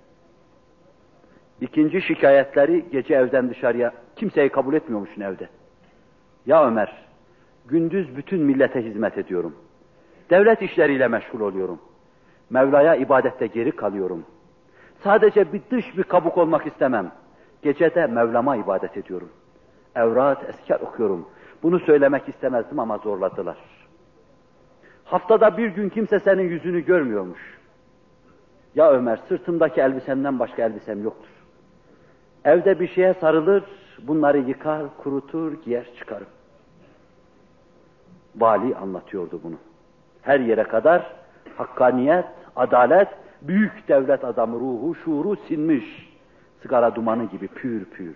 İkinci şikayetleri, gece evden dışarıya, kimseyi kabul etmiyormuşsun evde. Ya Ömer, gündüz bütün millete hizmet ediyorum. Devlet işleriyle meşgul oluyorum. Mevla'ya ibadette geri kalıyorum. Sadece bir dış bir kabuk olmak istemem. Gecede Mevlam'a ibadet ediyorum. Evrat, eskar okuyorum. Bunu söylemek istemezdim ama zorladılar. Haftada bir gün kimse senin yüzünü görmüyormuş. Ya Ömer, sırtımdaki elbisemden başka elbisem yoktur. Evde bir şeye sarılır, bunları yıkar, kurutur, giyer çıkarım. Vali anlatıyordu bunu. Her yere kadar hakkaniyet, adalet, büyük devlet adamı ruhu, şuuru sinmiş. Sigara dumanı gibi pür pür.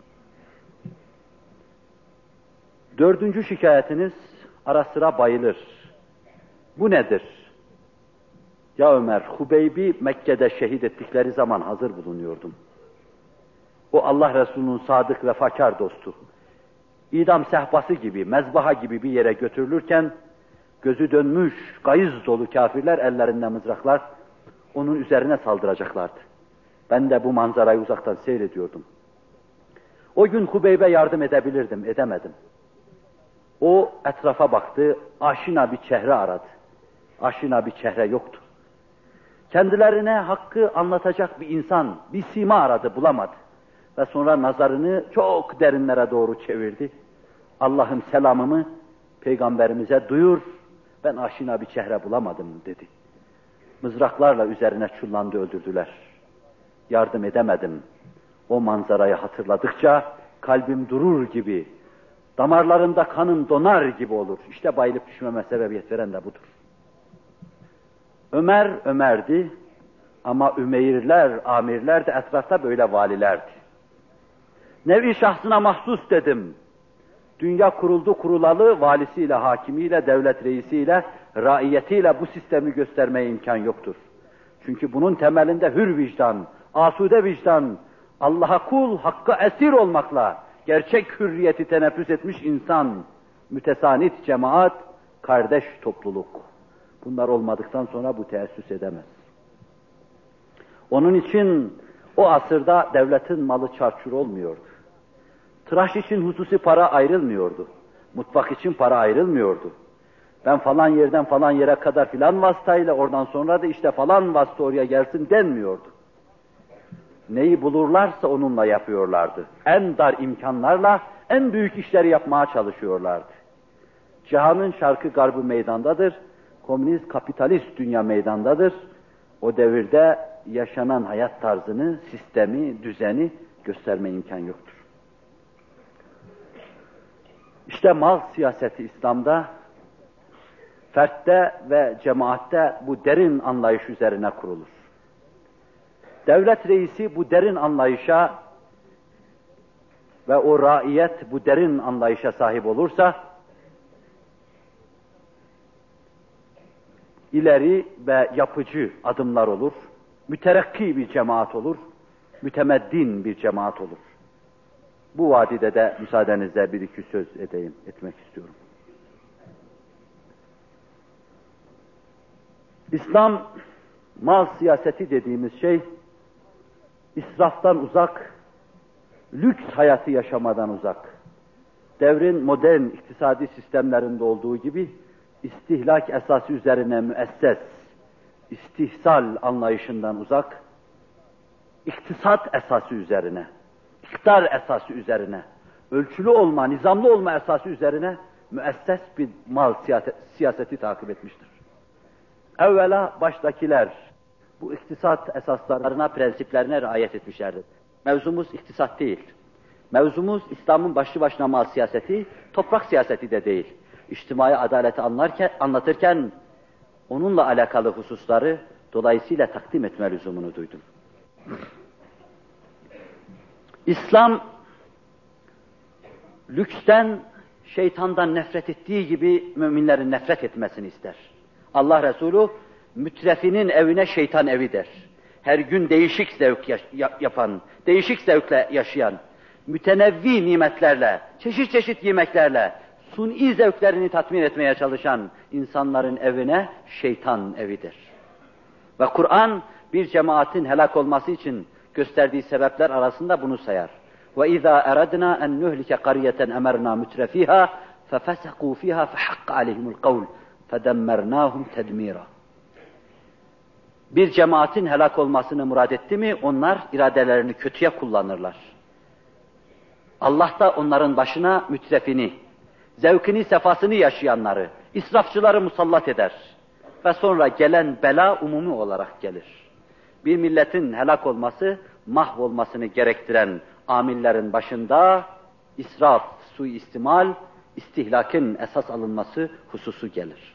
Dördüncü şikayetiniz, ara sıra bayılır. Bu nedir? Ya Ömer, Hubeybi Mekke'de şehit ettikleri zaman hazır bulunuyordum. O Allah Resulü'nün sadık vefakar dostu. İdam sehpası gibi, mezbaha gibi bir yere götürülürken, gözü dönmüş, gayız dolu kafirler ellerinde mızraklar, onun üzerine saldıracaklardı. Ben de bu manzarayı uzaktan seyrediyordum. O gün Hubeybe yardım edebilirdim, edemedim. O etrafa baktı, aşina bir çehre aradı. Aşina bir çehre yoktu. Kendilerine hakkı anlatacak bir insan, bir sima aradı, bulamadı. Ve sonra nazarını çok derinlere doğru çevirdi. Allah'ım selamımı Peygamberimize duyur, ben aşina bir çehre bulamadım dedi. Mızraklarla üzerine çullandı, öldürdüler. Yardım edemedim. O manzarayı hatırladıkça kalbim durur gibi, damarlarımda kanım donar gibi olur. İşte bayılıp düşmeme sebebiyet veren de budur. Ömer, Ömer'di ama Ümeyrler, amirler de etrafta böyle valilerdi. Nevi şahsına mahsus dedim. Dünya kuruldu kurulalı, valisiyle, hakimiyle, devlet reisiyle, raiyetiyle bu sistemi göstermeye imkan yoktur. Çünkü bunun temelinde hür vicdan, asude vicdan, Allah'a kul, hakka esir olmakla, gerçek hürriyeti teneffüs etmiş insan, mütesanit cemaat, kardeş topluluk. Bunlar olmadıktan sonra bu teessüs edemez. Onun için o asırda devletin malı çarçur olmuyordu. Tıraş için hususi para ayrılmıyordu. Mutfak için para ayrılmıyordu. Ben falan yerden falan yere kadar filan vasıtayla, oradan sonra da işte falan vasıta oraya gelsin denmiyordu. Neyi bulurlarsa onunla yapıyorlardı. En dar imkanlarla en büyük işleri yapmaya çalışıyorlardı. Cihanın şarkı garbı meydandadır. Komünist, kapitalist dünya meydandadır. O devirde yaşanan hayat tarzını, sistemi, düzeni gösterme imkan yoktur. İşte mal siyaseti İslam'da, fertte ve cemaatte bu derin anlayış üzerine kurulur. Devlet reisi bu derin anlayışa ve o raiyet bu derin anlayışa sahip olursa, ileri ve yapıcı adımlar olur, müterakki bir cemaat olur, mütemeddin bir cemaat olur. Bu vadide de müsaadenizle bir iki söz edeyim, etmek istiyorum. İslam, mal siyaseti dediğimiz şey, israftan uzak, lüks hayatı yaşamadan uzak, devrin modern iktisadi sistemlerinde olduğu gibi, istihlak esası üzerine müesses, istihsal anlayışından uzak, iktisat esası üzerine, iktidar esası üzerine, ölçülü olma, nizamlı olma esası üzerine müesses bir mal siyaseti takip etmiştir. Evvela baştakiler bu iktisat esaslarına, prensiplerine riayet etmişlerdir. Mevzumuz iktisat değil. Mevzumuz İslam'ın başlı başına mal siyaseti, toprak siyaseti de değil. İçtimai adaleti anlarken, anlatırken onunla alakalı hususları dolayısıyla takdim etme lüzumunu duydum. İslam, lüksten, şeytandan nefret ettiği gibi müminlerin nefret etmesini ister. Allah Resulü, mütrefinin evine şeytan evi der. Her gün değişik zevk yapan, değişik zevkle yaşayan, mütenevvi nimetlerle, çeşit çeşit yemeklerle, suni zevklerini tatmin etmeye çalışan insanların evine şeytan evidir. Ve Kur'an, bir cemaatin helak olması için gösterdiği sebepler arasında bunu sayar. وَاِذَا اَرَدْنَا اَنْ نُهْلِكَ قَرْيَةً اَمَرْنَا مُتْرَفِيهَا فَفَسَقُوا فِيهَا فَحَقَّ عَلَيْهِمُ الْقَوْلُ فَدَمَّرْنَاهُمْ تَدْمِيرًا. Bir cemaatin helak olmasını murad etti mi, onlar iradelerini kötüye kullanırlar. Allah da onların başına mütrefini, zevkini, sefasını yaşayanları, israfçıları musallat eder. Ve sonra gelen bela umumi olarak gelir. Bir milletin helak olması, mahvolmasını gerektiren amillerin başında israf, suistimal, istihlakın esas alınması hususu gelir.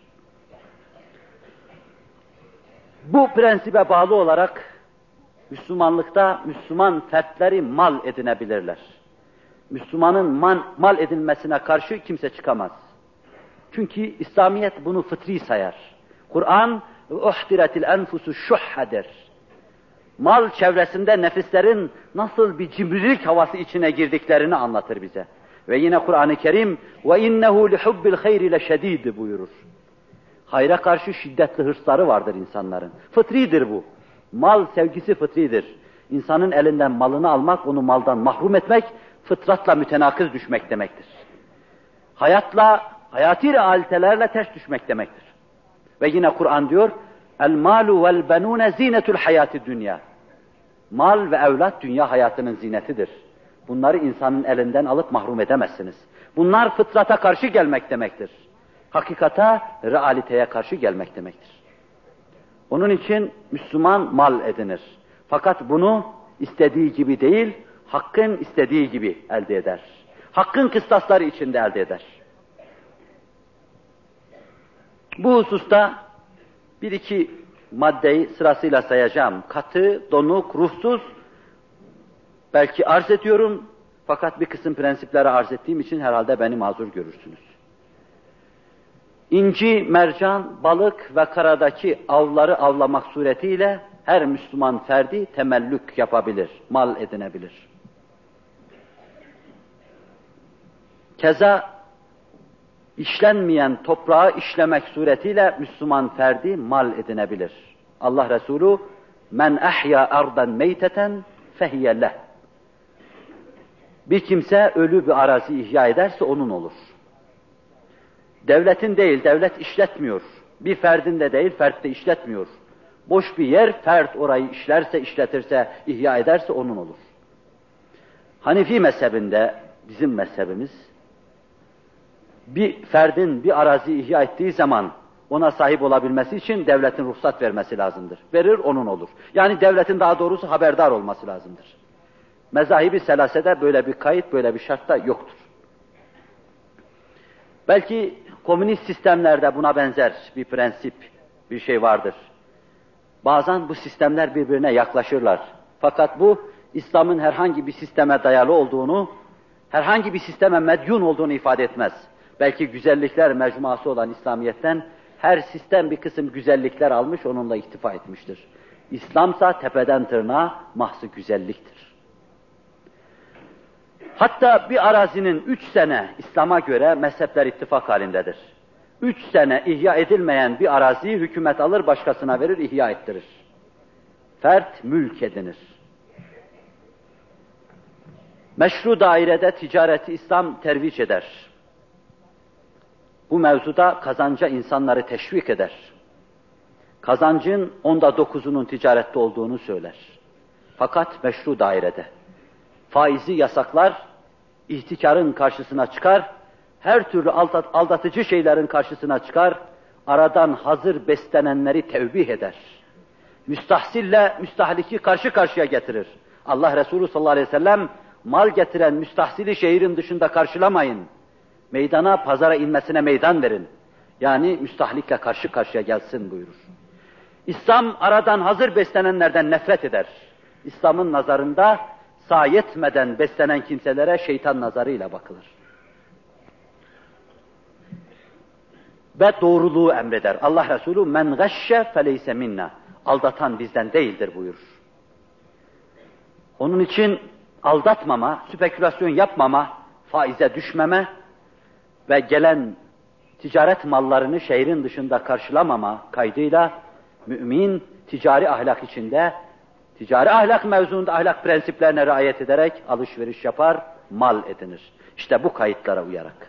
Bu prensibe bağlı olarak Müslümanlıkta Müslüman fertleri mal edinebilirler. Müslümanın man, mal edilmesine karşı kimse çıkamaz. Çünkü İslamiyet bunu fıtri sayar. Kur'an uhdiretil enfusu şuhhadır. Mal çevresinde nefislerin nasıl bir cimrilik havası içine girdiklerini anlatır bize. Ve yine Kur'an-ı Kerim ve innehu lihubbil hayri leşedid buyurur. Hayra karşı şiddetli hırsları vardır insanların. Fıtridir bu. Mal sevgisi fıtridir. İnsanın elinden malını almak, onu maldan mahrum etmek, fıtratla mütenakız düşmek demektir. Hayatla, hayati realitelerle ters düşmek demektir. Ve yine Kur'an diyor, el-malu vel-benune zinetul hayati dünya. Mal ve evlat dünya hayatının zinetidir. Bunları insanın elinden alıp mahrum edemezsiniz. Bunlar fıtrata karşı gelmek demektir. Hakikata, realiteye karşı gelmek demektir. Onun için Müslüman mal edinir. Fakat bunu istediği gibi değil, hakkın istediği gibi elde eder. Hakkın kıstasları içinde elde eder. Bu hususta bir iki maddeyi sırasıyla sayacağım. Katı, donuk, ruhsuz, belki arz ediyorum, fakat bir kısım prensipleri arz ettiğim için herhalde beni mazur görürsünüz. İnci, mercan, balık ve karadaki avları avlamak suretiyle her Müslüman ferdi temellük yapabilir, mal edinebilir. Keza işlenmeyen toprağı işlemek suretiyle Müslüman ferdi mal edinebilir. Allah Resulü men ahya ardan meyteten fehiye leh. Bir kimse ölü bir arazi ihya ederse onun olur. Devletin değil, devlet işletmiyor. Bir ferdin de değil, fert de işletmiyor. Boş bir yer, fert orayı işlerse, işletirse, ihya ederse onun olur. Hanefi mezhebinde, bizim mezhebimiz, bir ferdin bir arazi ihya ettiği zaman ona sahip olabilmesi için devletin ruhsat vermesi lazımdır. Verir, onun olur. Yani devletin daha doğrusu haberdar olması lazımdır. Mezahib-i selasede böyle bir kayıt, böyle bir şart da yoktur. Belki komünist sistemlerde buna benzer bir prensip, bir şey vardır. Bazen bu sistemler birbirine yaklaşırlar. Fakat bu, İslam'ın herhangi bir sisteme dayalı olduğunu, herhangi bir sisteme medyun olduğunu ifade etmez. Belki güzellikler mecmuası olan İslamiyet'ten her sistem bir kısım güzellikler almış, onunla iktifa etmiştir. İslamsa tepeden tırnağa mahzı güzelliktir. Hatta bir arazinin üç sene İslam'a göre mezhepler ittifak halindedir. Üç sene ihya edilmeyen bir araziyi hükümet alır, başkasına verir, ihya ettirir. Fert mülk edinir. Meşru dairede ticareti İslam terviç eder. Bu mevzuda kazanca insanları teşvik eder. Kazancın onda dokuzunun ticarette olduğunu söyler. Fakat meşru dairede. Faizi yasaklar, ihtikarın karşısına çıkar, her türlü aldatıcı şeylerin karşısına çıkar, aradan hazır beslenenleri tevbih eder. Müstahsille müstahliki karşı karşıya getirir. Allah Resulü sallallahu aleyhi ve sellem, mal getiren müstahsili şehrin dışında karşılamayın. Meydana, pazara inmesine meydan verin. Yani müstahlikle karşı karşıya gelsin buyurur. İslam aradan hazır beslenenlerden nefret eder. İslam'ın nazarında sahi etmeden beslenen kimselere şeytan nazarıyla bakılır. Ve doğruluğu emreder. Allah Resulü men gashşe feleyse minna. Aldatan bizden değildir buyurur. Onun için aldatmama, spekülasyon yapmama, faize düşmeme ve gelen ticaret mallarını şehrin dışında karşılamama kaydıyla mümin ticari ahlak içinde, ticari ahlak mevzuunda ahlak prensiplerine riayet ederek alışveriş yapar, mal edinir. İşte bu kayıtlara uyarak.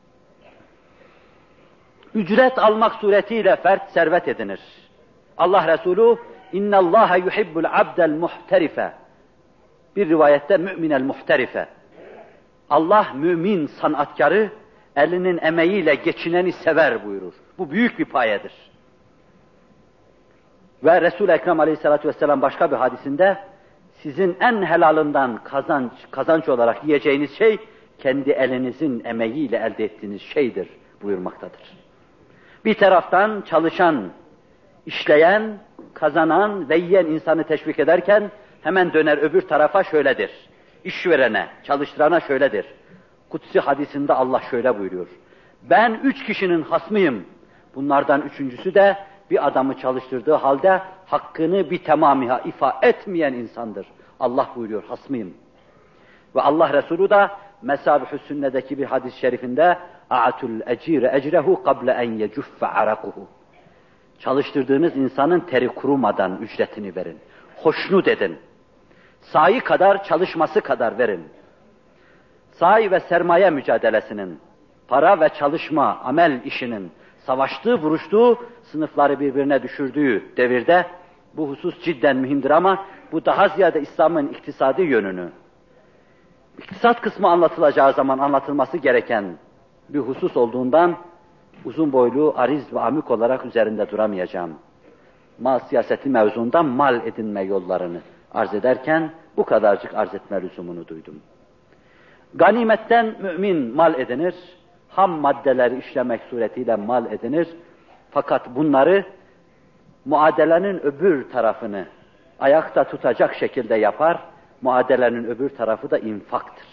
Ücret almak suretiyle fert servet edinir. Allah Resulü inna Allaha yuhibbul abdel muhterife. Bir rivayette müminel muhterife. Allah mümin sanatkarı elinin emeğiyle geçineni sever buyurur. Bu büyük bir payedir. Ve Resul-i Ekrem aleyhissalatu vesselam başka bir hadisinde sizin en helalından kazanç, kazanç olarak yiyeceğiniz şey, kendi elinizin emeğiyle elde ettiğiniz şeydir buyurmaktadır. Bir taraftan çalışan, işleyen, kazanan ve yiyen insanı teşvik ederken, hemen döner öbür tarafa şöyledir. İşverene, çalıştırana şöyledir. Kutsi hadisinde Allah şöyle buyuruyor. Ben üç kişinin hasmıyım. Bunlardan üçüncüsü de bir adamı çalıştırdığı halde hakkını bir tamamiha ifa etmeyen insandır. Allah buyuruyor, hasmıyım. Ve Allah Resulü de Mesâbih-ü Sünne'deki bir hadis-i şerifinde a'tul ecire ecrehu qabla en yecuffe arakuhu. Çalıştırdığınız insanın teri kurumadan ücretini verin. Hoşnut edin. Sahi kadar, çalışması kadar verin. Sahi ve sermaye mücadelesinin, para ve çalışma, amel işinin savaştığı, vuruştuğu, sınıfları birbirine düşürdüğü devirde bu husus cidden mühimdir ama bu daha ziyade İslam'ın iktisadi yönünü, İktisat kısmı anlatılacağı zaman anlatılması gereken bir husus olduğundan uzun boylu, ariz ve amik olarak üzerinde duramayacağım. Mal siyaseti mevzuundan mal edinme yollarını arz ederken bu kadarcık arz etme lüzumunu duydum. Ganimetten mümin mal edinir, ham maddeleri işlemek suretiyle mal edinir. Fakat bunları muadelenin öbür tarafını ayakta tutacak şekilde yapar. Muadelenin öbür tarafı da infaktır.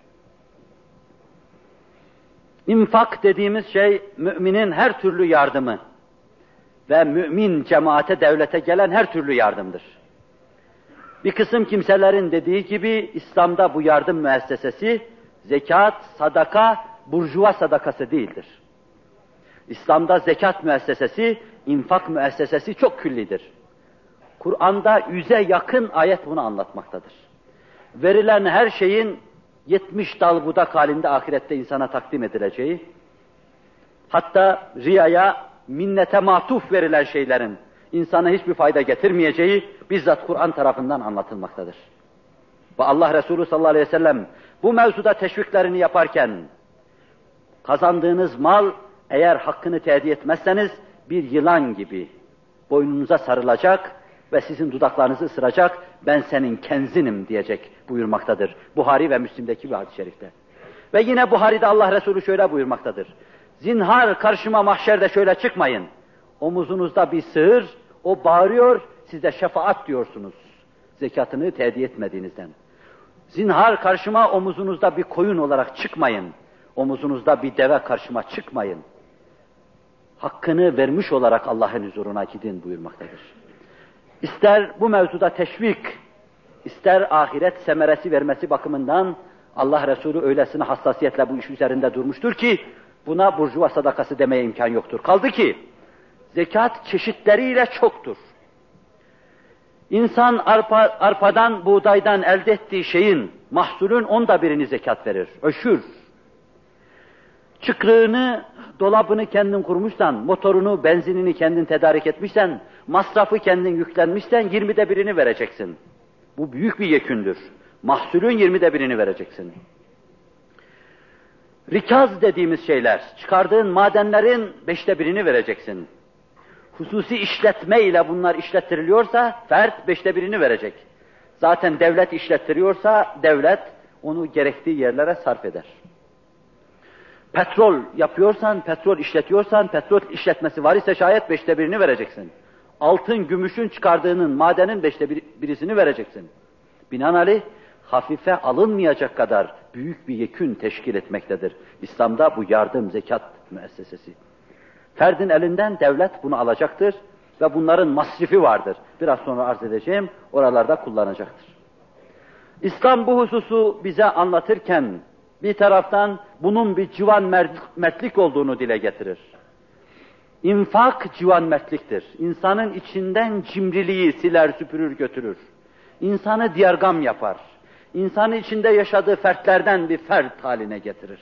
İnfak dediğimiz şey, müminin her türlü yardımı ve mümin cemaate, devlete gelen her türlü yardımdır. Bir kısım kimselerin dediği gibi, İslam'da bu yardım müessesesi, zekat, sadaka, burjuva sadakası değildir. İslam'da zekat müessesesi, infak müessesesi çok küllidir. Kur'an'da yüze yakın ayet bunu anlatmaktadır. Verilen her şeyin yetmiş dal budak halinde ahirette insana takdim edileceği, hatta riyaya, minnete matuf verilen şeylerin insana hiçbir fayda getirmeyeceği bizzat Kur'an tarafından anlatılmaktadır. Ve Allah Resulü sallallahu aleyhi ve sellem bu mevzuda teşviklerini yaparken, kazandığınız mal eğer hakkını te'dî etmezseniz bir yılan gibi boynunuza sarılacak ve sizin dudaklarınızı ısıracak, ben senin kenzinim diyecek buyurmaktadır. Buhari ve Müslim'deki bir hadis-i şerifte. Ve yine Buhari'de Allah Resulü şöyle buyurmaktadır. Zinhar karşıma mahşerde şöyle çıkmayın. Omuzunuzda bir sığır, o bağırıyor, siz de şefaat diyorsunuz. Zekatını te'dî etmediğinizden. Zinhar karşıma omuzunuzda bir koyun olarak çıkmayın. Omuzunuzda bir deve karşıma çıkmayın. Hakkını vermiş olarak Allah'ın huzuruna gidin buyurmaktadır. İster bu mevzuda teşvik, ister ahiret semeresi vermesi bakımından Allah Resulü öylesine hassasiyetle bu iş üzerinde durmuştur ki buna burjuva sadakası demeye imkan yoktur. Kaldı ki zekat çeşitleriyle çoktur. İnsan arpa, arpadan, buğdaydan elde ettiği şeyin, mahsulün onda birini zekat verir, öşür. Çıkrığını, dolabını kendin kurmuşsan, motorunu, benzinini kendin tedarik etmişsen, masrafı kendin yüklenmişsen yirmide birini vereceksin. Bu büyük bir yekündür. Mahsulün yirmide birini vereceksin. Rikaz dediğimiz şeyler, çıkardığın madenlerin beşte birini vereceksin. Hususi işletme ile bunlar işlettiriliyorsa, fert beşte birini verecek. Zaten devlet işlettiriyorsa, devlet onu gerektiği yerlere sarf eder. Petrol yapıyorsan, petrol işletiyorsan, petrol işletmesi var ise şayet beşte birini vereceksin. Altın, gümüşün çıkardığının, madenin beşte bir, birisini vereceksin. Binaenaleyh, hafife alınmayacak kadar büyük bir yekün teşkil etmektedir. İslam'da bu yardım, zekat müessesesi. Ferdin elinden devlet bunu alacaktır ve bunların masrifi vardır. Biraz sonra arz edeceğim, oralarda kullanacaktır. İslam bu hususu bize anlatırken, bir taraftan bunun bir civan mertlik olduğunu dile getirir. İnfak civan mertliktir. İnsanın içinden cimriliği siler, süpürür, götürür. İnsanı diyargam yapar. İnsanın içinde yaşadığı fertlerden bir fert haline getirir.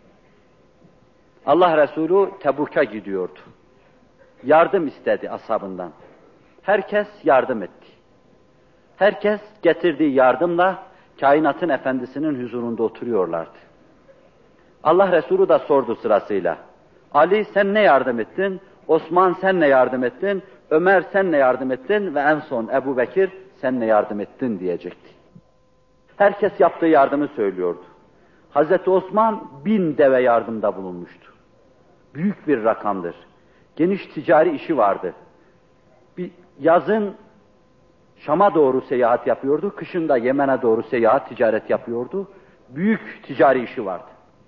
Allah Resulü Tebuk'a gidiyordu. Yardım istedi ashabından. Herkes yardım etti. Herkes getirdiği yardımla kainatın efendisinin huzurunda oturuyorlardı. Allah Resulü de sordu sırasıyla. Ali sen ne yardım ettin? Osman sen ne yardım ettin? Ömer sen ne yardım ettin? Ve en son Ebu Bekir sen ne yardım ettin diyecekti. Herkes yaptığı yardımı söylüyordu. Hazreti Osman bin deve yardımda bulunmuştu. Büyük bir rakamdır. Geniş ticari işi vardı. Bir yazın Şam'a doğru seyahat yapıyordu, kışın da Yemen'e doğru seyahat, ticaret yapıyordu. Büyük ticari işi vardı.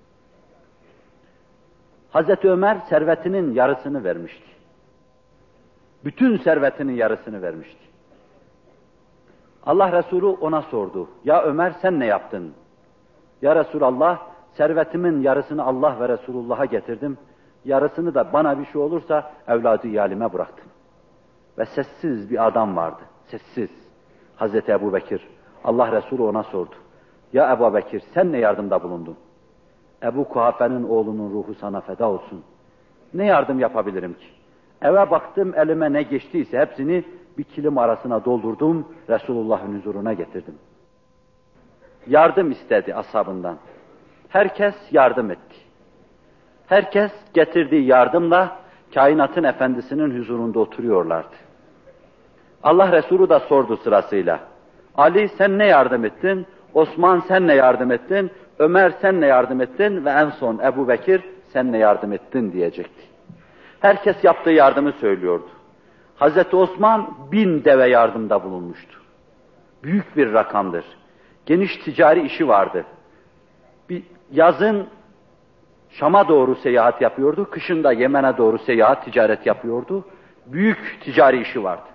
Hazreti Ömer servetinin yarısını vermişti. Bütün servetinin yarısını vermişti. Allah Resulü ona sordu. Ya Ömer sen ne yaptın? Ya Resulallah, servetimin yarısını Allah ve Resulullah'a getirdim. Yarısını da bana bir şey olursa evladı iyalime bıraktım. Ve sessiz bir adam vardı. Sessiz. Hazreti Ebubekir. Allah Resulü ona sordu. Ya Ebubekir sen ne yardımda bulundun? Ebu Kuhafe'nin oğlunun ruhu sana feda olsun. Ne yardım yapabilirim ki? Eve baktım, elime ne geçtiyse hepsini bir kilim arasına doldurdum, Resulullah'ın huzuruna getirdim. Yardım istedi ashabından. Herkes yardım etti. Herkes getirdiği yardımla kainatın efendisinin huzurunda oturuyorlardı. Allah Resulü de sordu sırasıyla. Ali sen ne yardım ettin? Osman sen ne yardım ettin? Ömer sen ne yardım ettin? Ve en son Ebu Bekir sen ne yardım ettin diyecekti. Herkes yaptığı yardımı söylüyordu. Hazreti Osman bin deve yardımda bulunmuştu. Büyük bir rakamdır. Geniş ticari işi vardı. Bir yazın Şam'a doğru seyahat yapıyordu, kışın da Yemen'e doğru seyahat, ticaret yapıyordu. Büyük ticari işi vardı.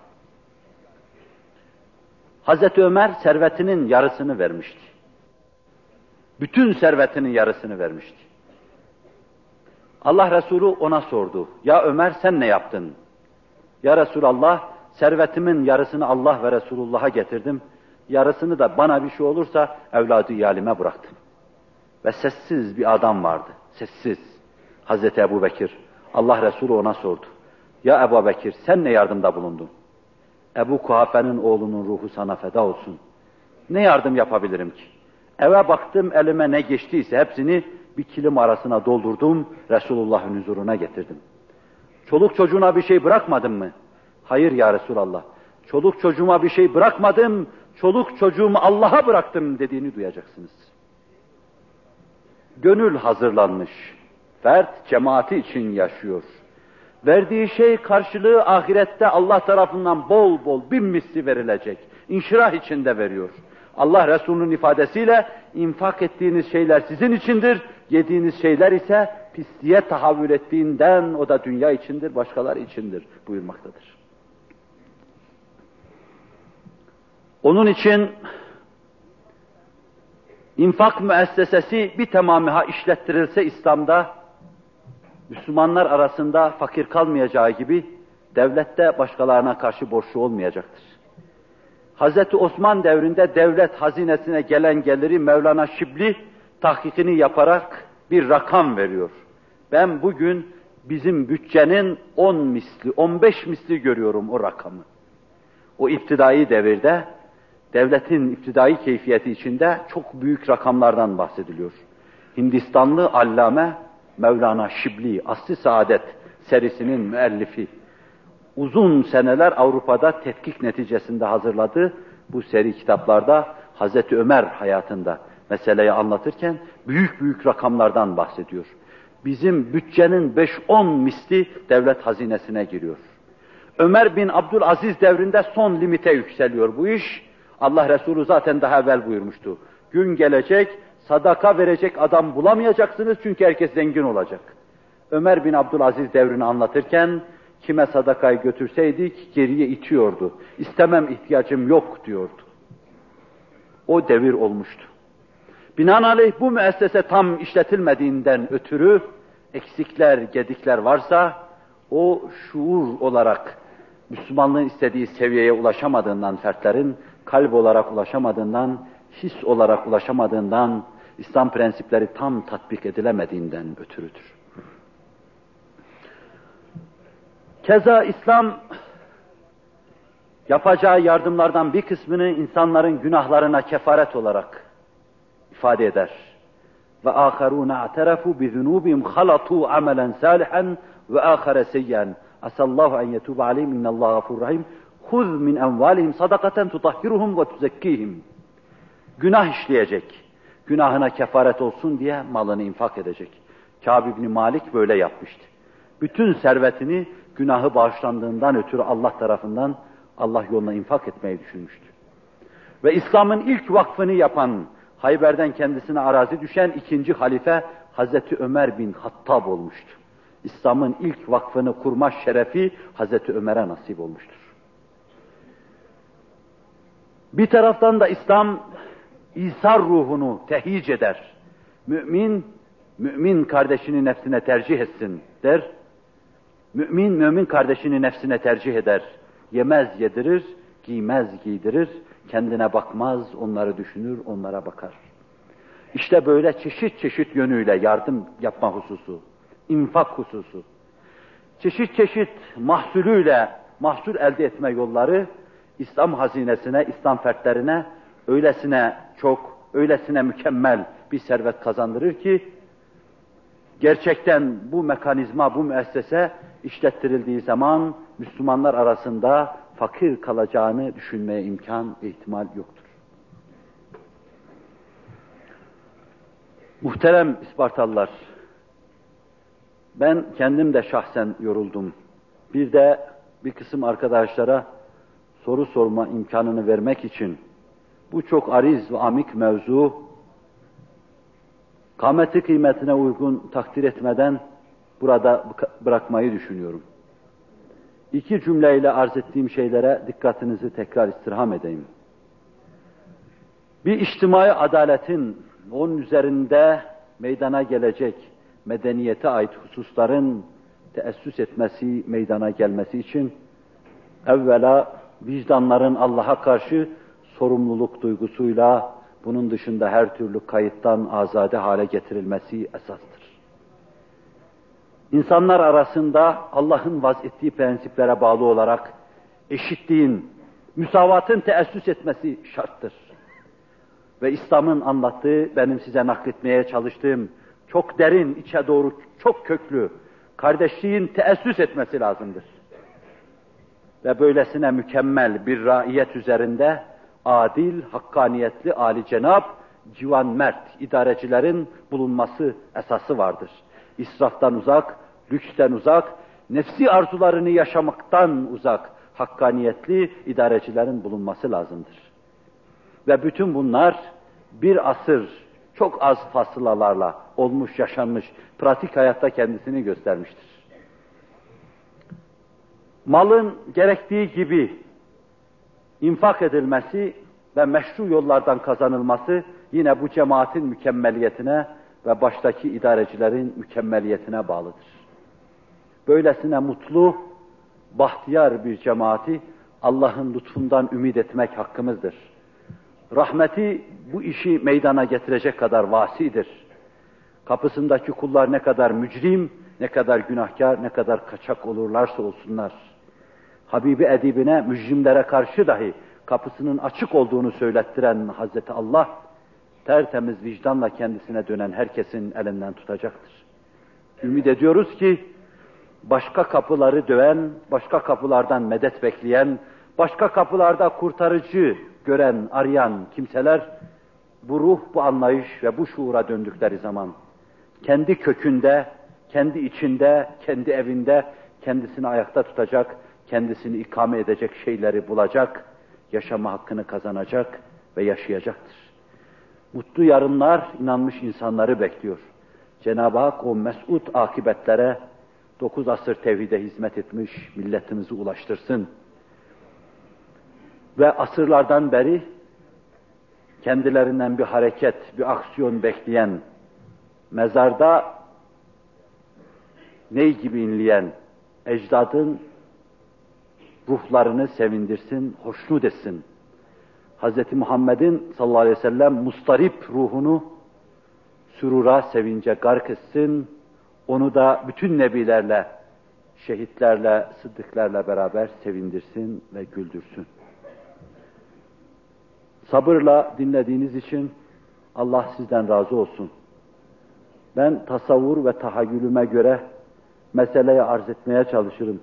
Hazreti Ömer servetinin yarısını vermişti. Bütün servetinin yarısını vermişti. Allah Resulü ona sordu. Ya Ömer sen ne yaptın? Ya Resulallah, servetimin yarısını Allah ve Resulullah'a getirdim. Yarısını da bana bir şey olursa evladı iyalime bıraktım. Ve sessiz bir adam vardı. Sessiz. Hazreti Ebubekir. Allah Resulü ona sordu. Ya Ebubekir sen ne yardımda bulundun? Ebu Kuhafe'nin oğlunun ruhu sana feda olsun. Ne yardım yapabilirim ki? Eve baktım, elime ne geçtiyse hepsini bir kilim arasına doldurdum, Resulullah'ın huzuruna getirdim. Çoluk çocuğuna bir şey bırakmadın mı? Hayır ya Resulallah. Çoluk çocuğuma bir şey bırakmadım, çoluk çocuğumu Allah'a bıraktım dediğini duyacaksınız. Gönül hazırlanmış, fert cemaati için yaşıyor. Verdiği şey karşılığı ahirette Allah tarafından bol bol bin misli verilecek. İnşirah içinde veriyor. Allah Resulü'nün ifadesiyle infak ettiğiniz şeyler sizin içindir, yediğiniz şeyler ise pisliğe tahavül ettiğinden o da dünya içindir, başkaları içindir buyurmaktadır. Onun için infak müessesesi bir tamamıha işlettirilse İslam'da, Müslümanlar arasında fakir kalmayacağı gibi, devlette başkalarına karşı borçlu olmayacaktır. Hazreti Osman devrinde devlet hazinesine gelen geliri Mevlana Şibli tahkikini yaparak bir rakam veriyor. Ben bugün bizim bütçenin on misli, on beş misli görüyorum o rakamı. O iptidai devirde, devletin iptidai keyfiyeti içinde çok büyük rakamlardan bahsediliyor. Hindistanlı allame Mevlana Şibli, Asr-ı Saadet serisinin müellifi, uzun seneler Avrupa'da tetkik neticesinde hazırladığı bu seri kitaplarda Hazreti Ömer hayatında meseleyi anlatırken büyük büyük rakamlardan bahsediyor. Bizim bütçenin beş on misli devlet hazinesine giriyor. Ömer bin Abdülaziz devrinde son limite yükseliyor bu iş. Allah Resulü zaten daha evvel buyurmuştu. Gün gelecek, sadaka verecek adam bulamayacaksınız çünkü herkes zengin olacak. Ömer bin Abdülaziz devrini anlatırken, kime sadakayı götürseydik geriye itiyordu. İstemem, ihtiyacım yok diyordu. O devir olmuştu. Binaenaleyh bu müessese tam işletilmediğinden ötürü eksikler, gedikler varsa o şuur olarak Müslümanlığın istediği seviyeye ulaşamadığından fertlerin, kalp olarak ulaşamadığından, his olarak ulaşamadığından, İslam prensipleri tam tatbik edilemediğinden ötürüdür. Keza İslam yapacağı yardımlardan bir kısmını insanların günahlarına kefaret olarak ifade eder. Ve âkharûne a'terefu bi zunûbihim halatu amelen salihan ve âkhare seyyen. Asallahu en yetûbe aleyhim innallâhe gafûrur rahîm. Huz min envâlihim sadakaten tutahhiruhum ve tuzekkîhim. Günah işleyecek. Günahına kefaret olsun diye malını infak edecek. Kâb İbni Malik böyle yapmıştı. Bütün servetini günahı bağışlandığından ötürü Allah tarafından Allah yoluna infak etmeyi düşünmüştü. Ve İslam'ın ilk vakfını yapan, Hayber'den kendisine arazi düşen ikinci halife Hazreti Ömer bin Hattab olmuştu. İslam'ın ilk vakfını kurma şerefi Hazreti Ömer'e nasip olmuştur. Bir taraftan da İslam İsar ruhunu tehyic eder. Mümin, mümin kardeşini nefsine tercih etsin der. Mümin, mümin kardeşini nefsine tercih eder. Yemez yedirir, giymez giydirir, kendine bakmaz, onları düşünür, onlara bakar. İşte böyle çeşit çeşit yönüyle yardım yapma hususu, infak hususu, çeşit çeşit mahsulüyle mahsul elde etme yolları, İslam hazinesine, İslam fertlerine öylesine çok, öylesine mükemmel bir servet kazandırır ki, gerçekten bu mekanizma, bu müessese işlettirildiği zaman Müslümanlar arasında fakir kalacağını düşünmeye imkan ve ihtimal yoktur. Muhterem İspartalılar, ben kendim de şahsen yoruldum. Bir de bir kısım arkadaşlara soru sorma imkanını vermek için bu çok ariz ve amik mevzu, kâmeti kıymetine uygun takdir etmeden burada bırakmayı düşünüyorum. İki cümleyle arz ettiğim şeylere dikkatinizi tekrar istirham edeyim. Bir içtimai adaletin, onun üzerinde meydana gelecek medeniyete ait hususların teessüs etmesi, meydana gelmesi için evvela vicdanların Allah'a karşı sorumluluk duygusuyla, bunun dışında her türlü kayıttan azade hale getirilmesi esastır. İnsanlar arasında Allah'ın vazettiği prensiplere bağlı olarak eşitliğin, müsavatın teessüs etmesi şarttır. Ve İslam'ın anlattığı, benim size nakletmeye çalıştığım çok derin, içe doğru çok köklü kardeşliğin teessüs etmesi lazımdır. Ve böylesine mükemmel bir raiyet üzerinde adil, hakkaniyetli, âli-cenab, civan mert idarecilerin bulunması esası vardır. İsraftan uzak, lüksten uzak, nefsi arzularını yaşamaktan uzak, hakkaniyetli idarecilerin bulunması lazımdır. Ve bütün bunlar bir asır, çok az fasılalarla olmuş, yaşanmış, pratik hayatta kendisini göstermiştir. Malın gerektiği gibi infak edilmesi ve meşru yollardan kazanılması yine bu cemaatin mükemmeliyetine ve baştaki idarecilerin mükemmeliyetine bağlıdır. Böylesine mutlu, bahtiyar bir cemaati Allah'ın lütfundan ümit etmek hakkımızdır. Rahmeti bu işi meydana getirecek kadar vasidir. Kapısındaki kullar ne kadar mücrim, ne kadar günahkar, ne kadar kaçak olurlarsa olsunlar, Habibi edibine, mücrimlere karşı dahi kapısının açık olduğunu söylettiren Hazreti Allah, tertemiz vicdanla kendisine dönen herkesin elinden tutacaktır. Ümit ediyoruz ki, başka kapıları döven, başka kapılardan medet bekleyen, başka kapılarda kurtarıcı gören, arayan kimseler, bu ruh, bu anlayış ve bu şuura döndükleri zaman, kendi kökünde, kendi içinde, kendi evinde, kendisini ayakta tutacak, kendisini ikame edecek şeyleri bulacak, yaşama hakkını kazanacak ve yaşayacaktır. Mutlu yarınlar inanmış insanları bekliyor. Cenab-ı Hak o mes'ud akibetlere dokuz asır tevhide hizmet etmiş milletimizi ulaştırsın. Ve asırlardan beri kendilerinden bir hareket, bir aksiyon bekleyen, mezarda ney gibi inleyen ecdadın ruhlarını sevindirsin, hoşnut etsin. Hz. Muhammed'in sallallahu aleyhi ve sellem mustarip ruhunu sürura, sevince gark etsin. Onu da bütün nebilerle, şehitlerle, sıddıklarla beraber sevindirsin ve güldürsün. Sabırla dinlediğiniz için Allah sizden razı olsun. Ben tasavvur ve tahayyülüme göre meseleyi arz etmeye çalışırım.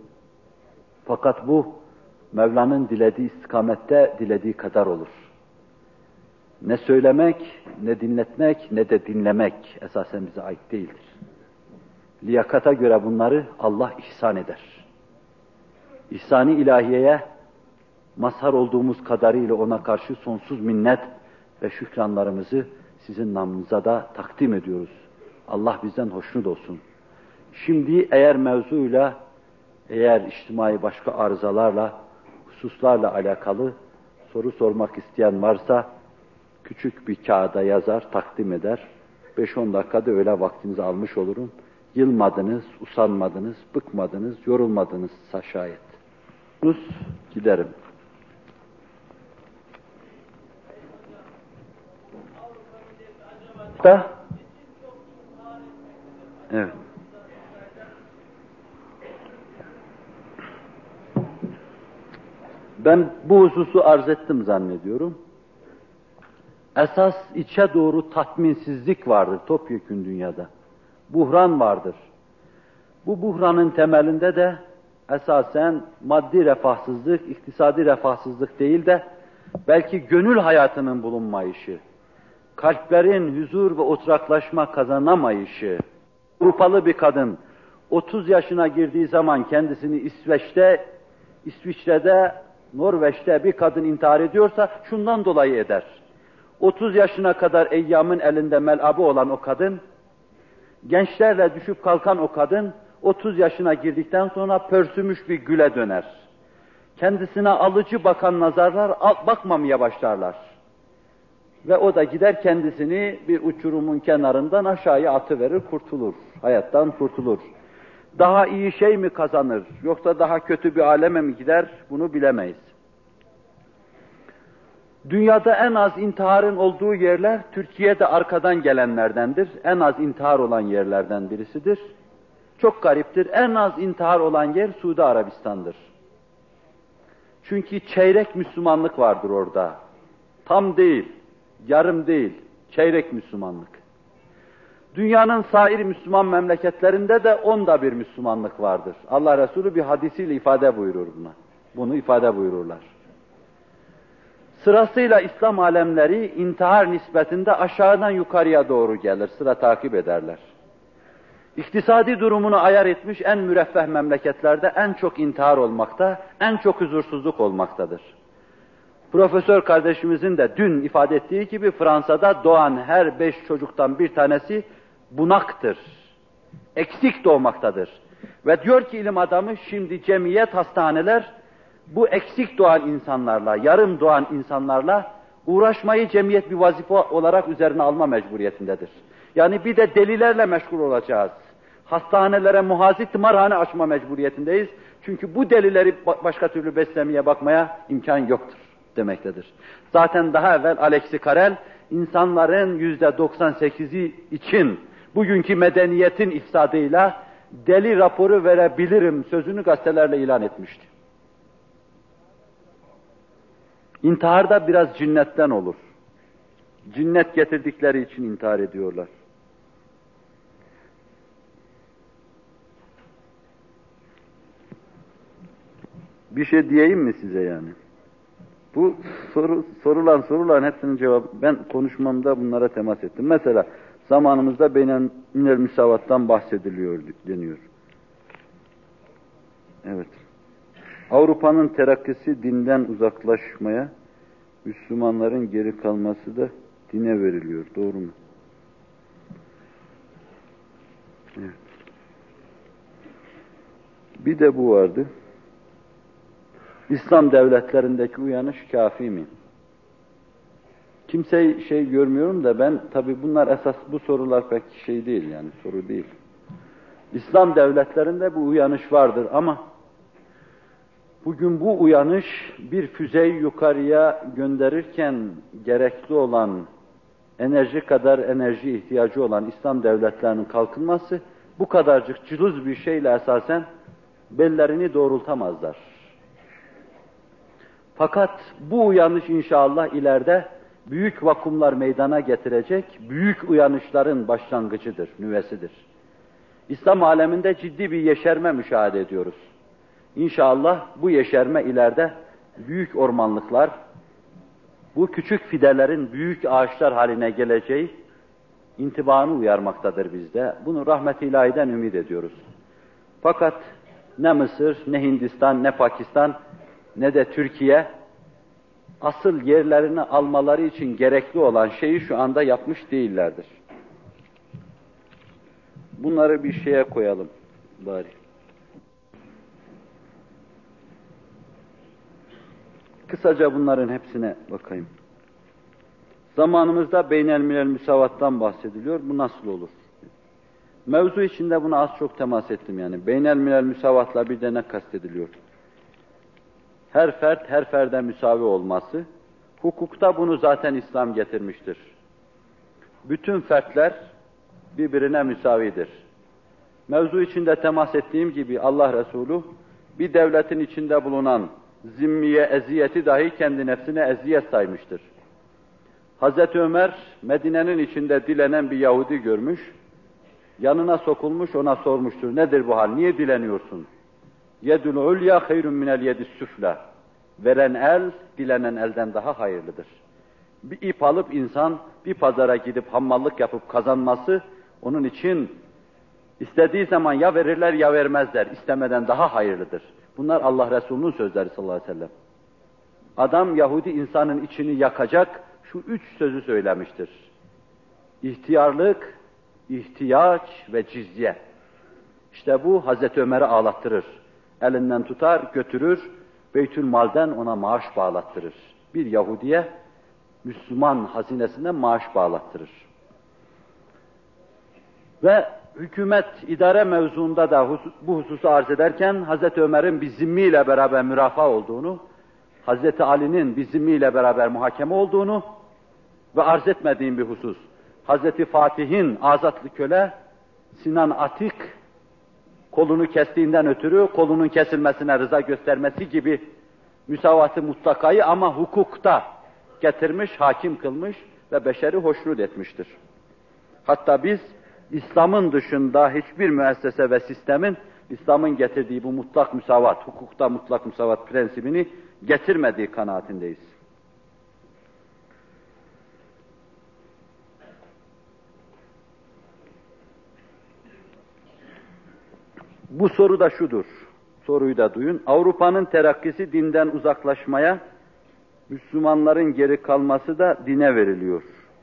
Fakat bu Mevla'nın dilediği istikamette dilediği kadar olur. Ne söylemek, ne dinletmek, ne de dinlemek esasen bize ait değildir. Liyakata göre bunları Allah ihsan eder. İhsan-ı ilahiyeye mazhar olduğumuz kadarıyla ona karşı sonsuz minnet ve şükranlarımızı sizin namınıza da takdim ediyoruz. Allah bizden hoşnut olsun. Şimdi eğer mevzuyla, eğer içtimai başka arızalarla, hususlarla alakalı soru sormak isteyen varsa, küçük bir kağıda yazar, takdim eder. beş on dakikada öyle vaktinizi almış olurum. Yılmadınız, usanmadınız, bıkmadınız, yorulmadınız şayet. Rus giderim. Da evet. Ben bu hususu arz ettim zannediyorum. Esas içe doğru tatminsizlik vardır topyekün dünyada. Buhran vardır. Bu buhranın temelinde de esasen maddi refahsızlık, iktisadi refahsızlık değil de belki gönül hayatının bulunmayışı, kalplerin huzur ve oturaklaşma kazanamayışı. Avrupalı bir kadın otuz yaşına girdiği zaman kendisini İsveç'te, İsviçre'de, Norveç'te bir kadın intihar ediyorsa şundan dolayı eder. otuz yaşına kadar eyyamın elinde melabı olan o kadın, gençlerle düşüp kalkan o kadın, otuz yaşına girdikten sonra pörsümüş bir güle döner. Kendisine alıcı bakan nazarlar bakmamaya başlarlar. Ve o da gider kendisini bir uçurumun kenarından aşağıya atıverir, kurtulur. Hayattan kurtulur. Daha iyi şey mi kazanır, yoksa daha kötü bir aleme mi gider, bunu bilemeyiz. Dünyada en az intiharın olduğu yerler, Türkiye'de arkadan gelenlerdendir. En az intihar olan yerlerden birisidir. Çok gariptir, en az intihar olan yer Suudi Arabistan'dır. Çünkü çeyrek Müslümanlık vardır orada. Tam değil, yarım değil, çeyrek Müslümanlık. Dünyanın sair Müslüman memleketlerinde de onda bir Müslümanlık vardır. Allah Resulü bir hadisiyle ifade buyurur buna. Bunu ifade buyururlar. Sırasıyla İslam alemleri intihar nispetinde aşağıdan yukarıya doğru gelir, sıra takip ederler. İktisadi durumunu ayar etmiş en müreffeh memleketlerde en çok intihar olmakta, en çok huzursuzluk olmaktadır. Profesör kardeşimizin de dün ifade ettiği gibi Fransa'da doğan her beş çocuktan bir tanesi bunaktır, eksik doğmaktadır. Ve diyor ki ilim adamı, şimdi cemiyet, hastaneler bu eksik doğan insanlarla, yarım doğan insanlarla uğraşmayı cemiyet bir vazife olarak üzerine alma mecburiyetindedir. Yani bir de delilerle meşgul olacağız. Hastanelere muhazi tımarhane açma mecburiyetindeyiz. Çünkü bu delileri başka türlü beslemeye bakmaya imkan yoktur demektedir. Zaten daha evvel Alexis Carrel, insanların yüzde doksan sekizi için bugünkü medeniyetin ifsadıyla deli raporu verebilirim sözünü gazetelerle ilan etmişti. İntihar da biraz cinnetten olur. Cinnet getirdikleri için intihar ediyorlar. Bir şey diyeyim mi size yani? Bu soru, sorulan soruların hepsinin cevabı, ben konuşmamda bunlara temas ettim. Mesela zamanımızda beynel müsavattan bahsediliyor deniyor. Evet. Avrupa'nın terakkisi dinden uzaklaşmaya, Müslümanların geri kalması da dine veriliyor. Doğru mu? Evet. Bir de bu vardı. İslam devletlerindeki uyanış kafi mi? Kimseyi şey görmüyorum da ben, tabii bunlar esas, bu sorular pek şey değil yani, soru değil. İslam devletlerinde bu uyanış vardır ama bugün bu uyanış bir füzeyi yukarıya gönderirken gerekli olan enerji kadar enerji ihtiyacı olan İslam devletlerinin kalkınması bu kadarcık cılız bir şeyle esasen bellerini doğrultamazlar. Fakat bu uyanış inşallah ileride büyük vakumlar meydana getirecek, büyük uyanışların başlangıcıdır, nüvesidir. İslam aleminde ciddi bir yeşerme müşahede ediyoruz. İnşallah bu yeşerme ileride büyük ormanlıklar, bu küçük fidelerin büyük ağaçlar haline geleceği intibaını uyarmaktadır bizde. Bunu rahmet-i ilahiden ümit ediyoruz. Fakat ne Mısır, ne Hindistan, ne Pakistan, ne de Türkiye asıl yerlerini almaları için gerekli olan şeyi şu anda yapmış değillerdir. Bunları bir şeye koyalım bari. Kısaca bunların hepsine bakayım. Zamanımızda beynelmilel müsavattan bahsediliyor. Bu nasıl olur? Mevzu içinde buna az çok temas ettim yani. Beynelmilel müsavatla bir de ne kastediliyor? Her fert, her ferde müsavi olması. Hukukta bunu zaten İslam getirmiştir. Bütün fertler birbirine müsavidir. Mevzu içinde temas ettiğim gibi Allah Resulü bir devletin içinde bulunan zimmiye eziyeti dahi kendi nefsine eziyet saymıştır. Hazreti Ömer Medine'nin içinde dilenen bir Yahudi görmüş, yanına sokulmuş ona sormuştur, nedir bu hal, niye dileniyorsun? Yedül ulya hayrun minel yedis süfla. Veren el, dilenen elden daha hayırlıdır. Bir ip alıp insan bir pazara gidip hammallık yapıp kazanması, onun için istediği zaman ya verirler ya vermezler, istemeden daha hayırlıdır. Bunlar Allah Resulü'nün sözleri sallallahu aleyhi ve sellem. Adam Yahudi insanın içini yakacak şu üç sözü söylemiştir. İhtiyarlık, ihtiyaç ve cizye. İşte bu Hazreti Ömer'i ağlattırır. Elinden tutar, götürür, Beytülmal'den ona maaş bağlattırır. Bir Yahudiye Müslüman hazinesinden maaş bağlattırır. Ve hükümet, idare mevzuunda da hus bu hususu arz ederken Hazreti Ömer'in bir zimmiyle beraber mürafa olduğunu, Hazreti Ali'nin bir zimmiyle beraber muhakeme olduğunu ve arz etmediğim bir husus, Hazreti Fatih'in azatlı köle Sinan Atik kolunu kestiğinden ötürü kolunun kesilmesine rıza göstermesi gibi müsavat-ı mutlakayı ama hukukta getirmiş, hakim kılmış ve beşeri hoşnut etmiştir. Hatta biz İslam'ın dışında hiçbir müessese ve sistemin İslam'ın getirdiği bu mutlak müsavat, hukukta mutlak müsavat prensibini getirmediği kanaatindeyiz. Bu soru da şudur, soruyu da duyun. Avrupa'nın terakkisi dinden uzaklaşmaya, Müslümanların geri kalması da dine veriliyor.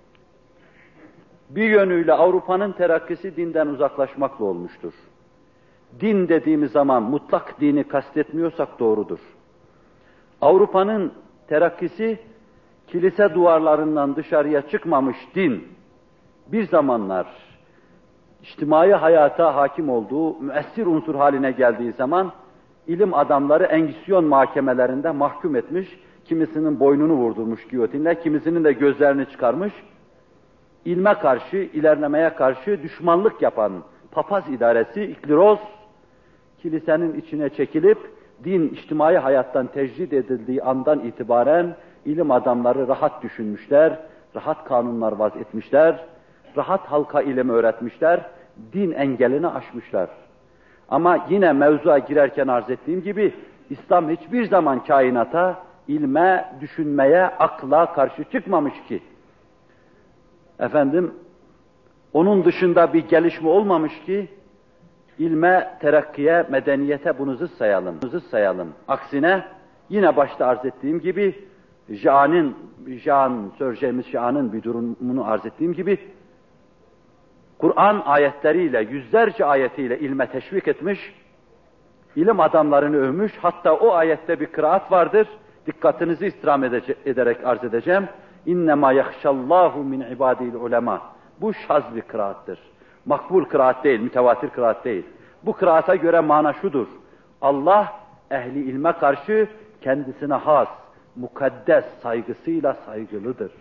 Bir yönüyle Avrupa'nın terakkisi dinden uzaklaşmakla olmuştur. Din dediğimiz zaman mutlak dini kastetmiyorsak doğrudur. Avrupa'nın terakkisi kilise duvarlarından dışarıya çıkmamış din, bir zamanlar içtimai hayata hakim olduğu, müessir unsur haline geldiği zaman ilim adamları Engizisyon mahkemelerinde mahkum etmiş, kimisinin boynunu vurdurmuş giyotinle, kimisinin de gözlerini çıkarmış, ilme karşı, ilerlemeye karşı düşmanlık yapan papaz idaresi, ikliroz, kilisenin içine çekilip, din içtimai hayattan tecrid edildiği andan itibaren ilim adamları rahat düşünmüşler, rahat kanunlar vaz etmişler, rahat halka ilim öğretmişler, din engelini aşmışlar. Ama yine mevzuya girerken arz ettiğim gibi, İslam hiçbir zaman kainata, ilme, düşünmeye, akla karşı çıkmamış ki. Efendim, onun dışında bir gelişme olmamış ki, ilme, terakkiye, medeniyete bunu zıt sayalım, zıt sayalım. Aksine, yine başta arz ettiğim gibi, Jean'in, Jean, Sir James Jean'in bir durumunu arz ettiğim gibi, Kur'an ayetleriyle, yüzlerce ayetiyle ilme teşvik etmiş, ilim adamlarını övmüş, hatta o ayette bir kıraat vardır, dikkatinizi istirham ederek arz edeceğim. İnnemâ yahşallâhu min ibâdil ulema. Bu şaz bir kıraattır. Makbul kıraat değil, mütevatir kıraat değil. Bu kıraata göre mana şudur. Allah ehli ilme karşı kendisine has, mukaddes saygısıyla saygılıdır.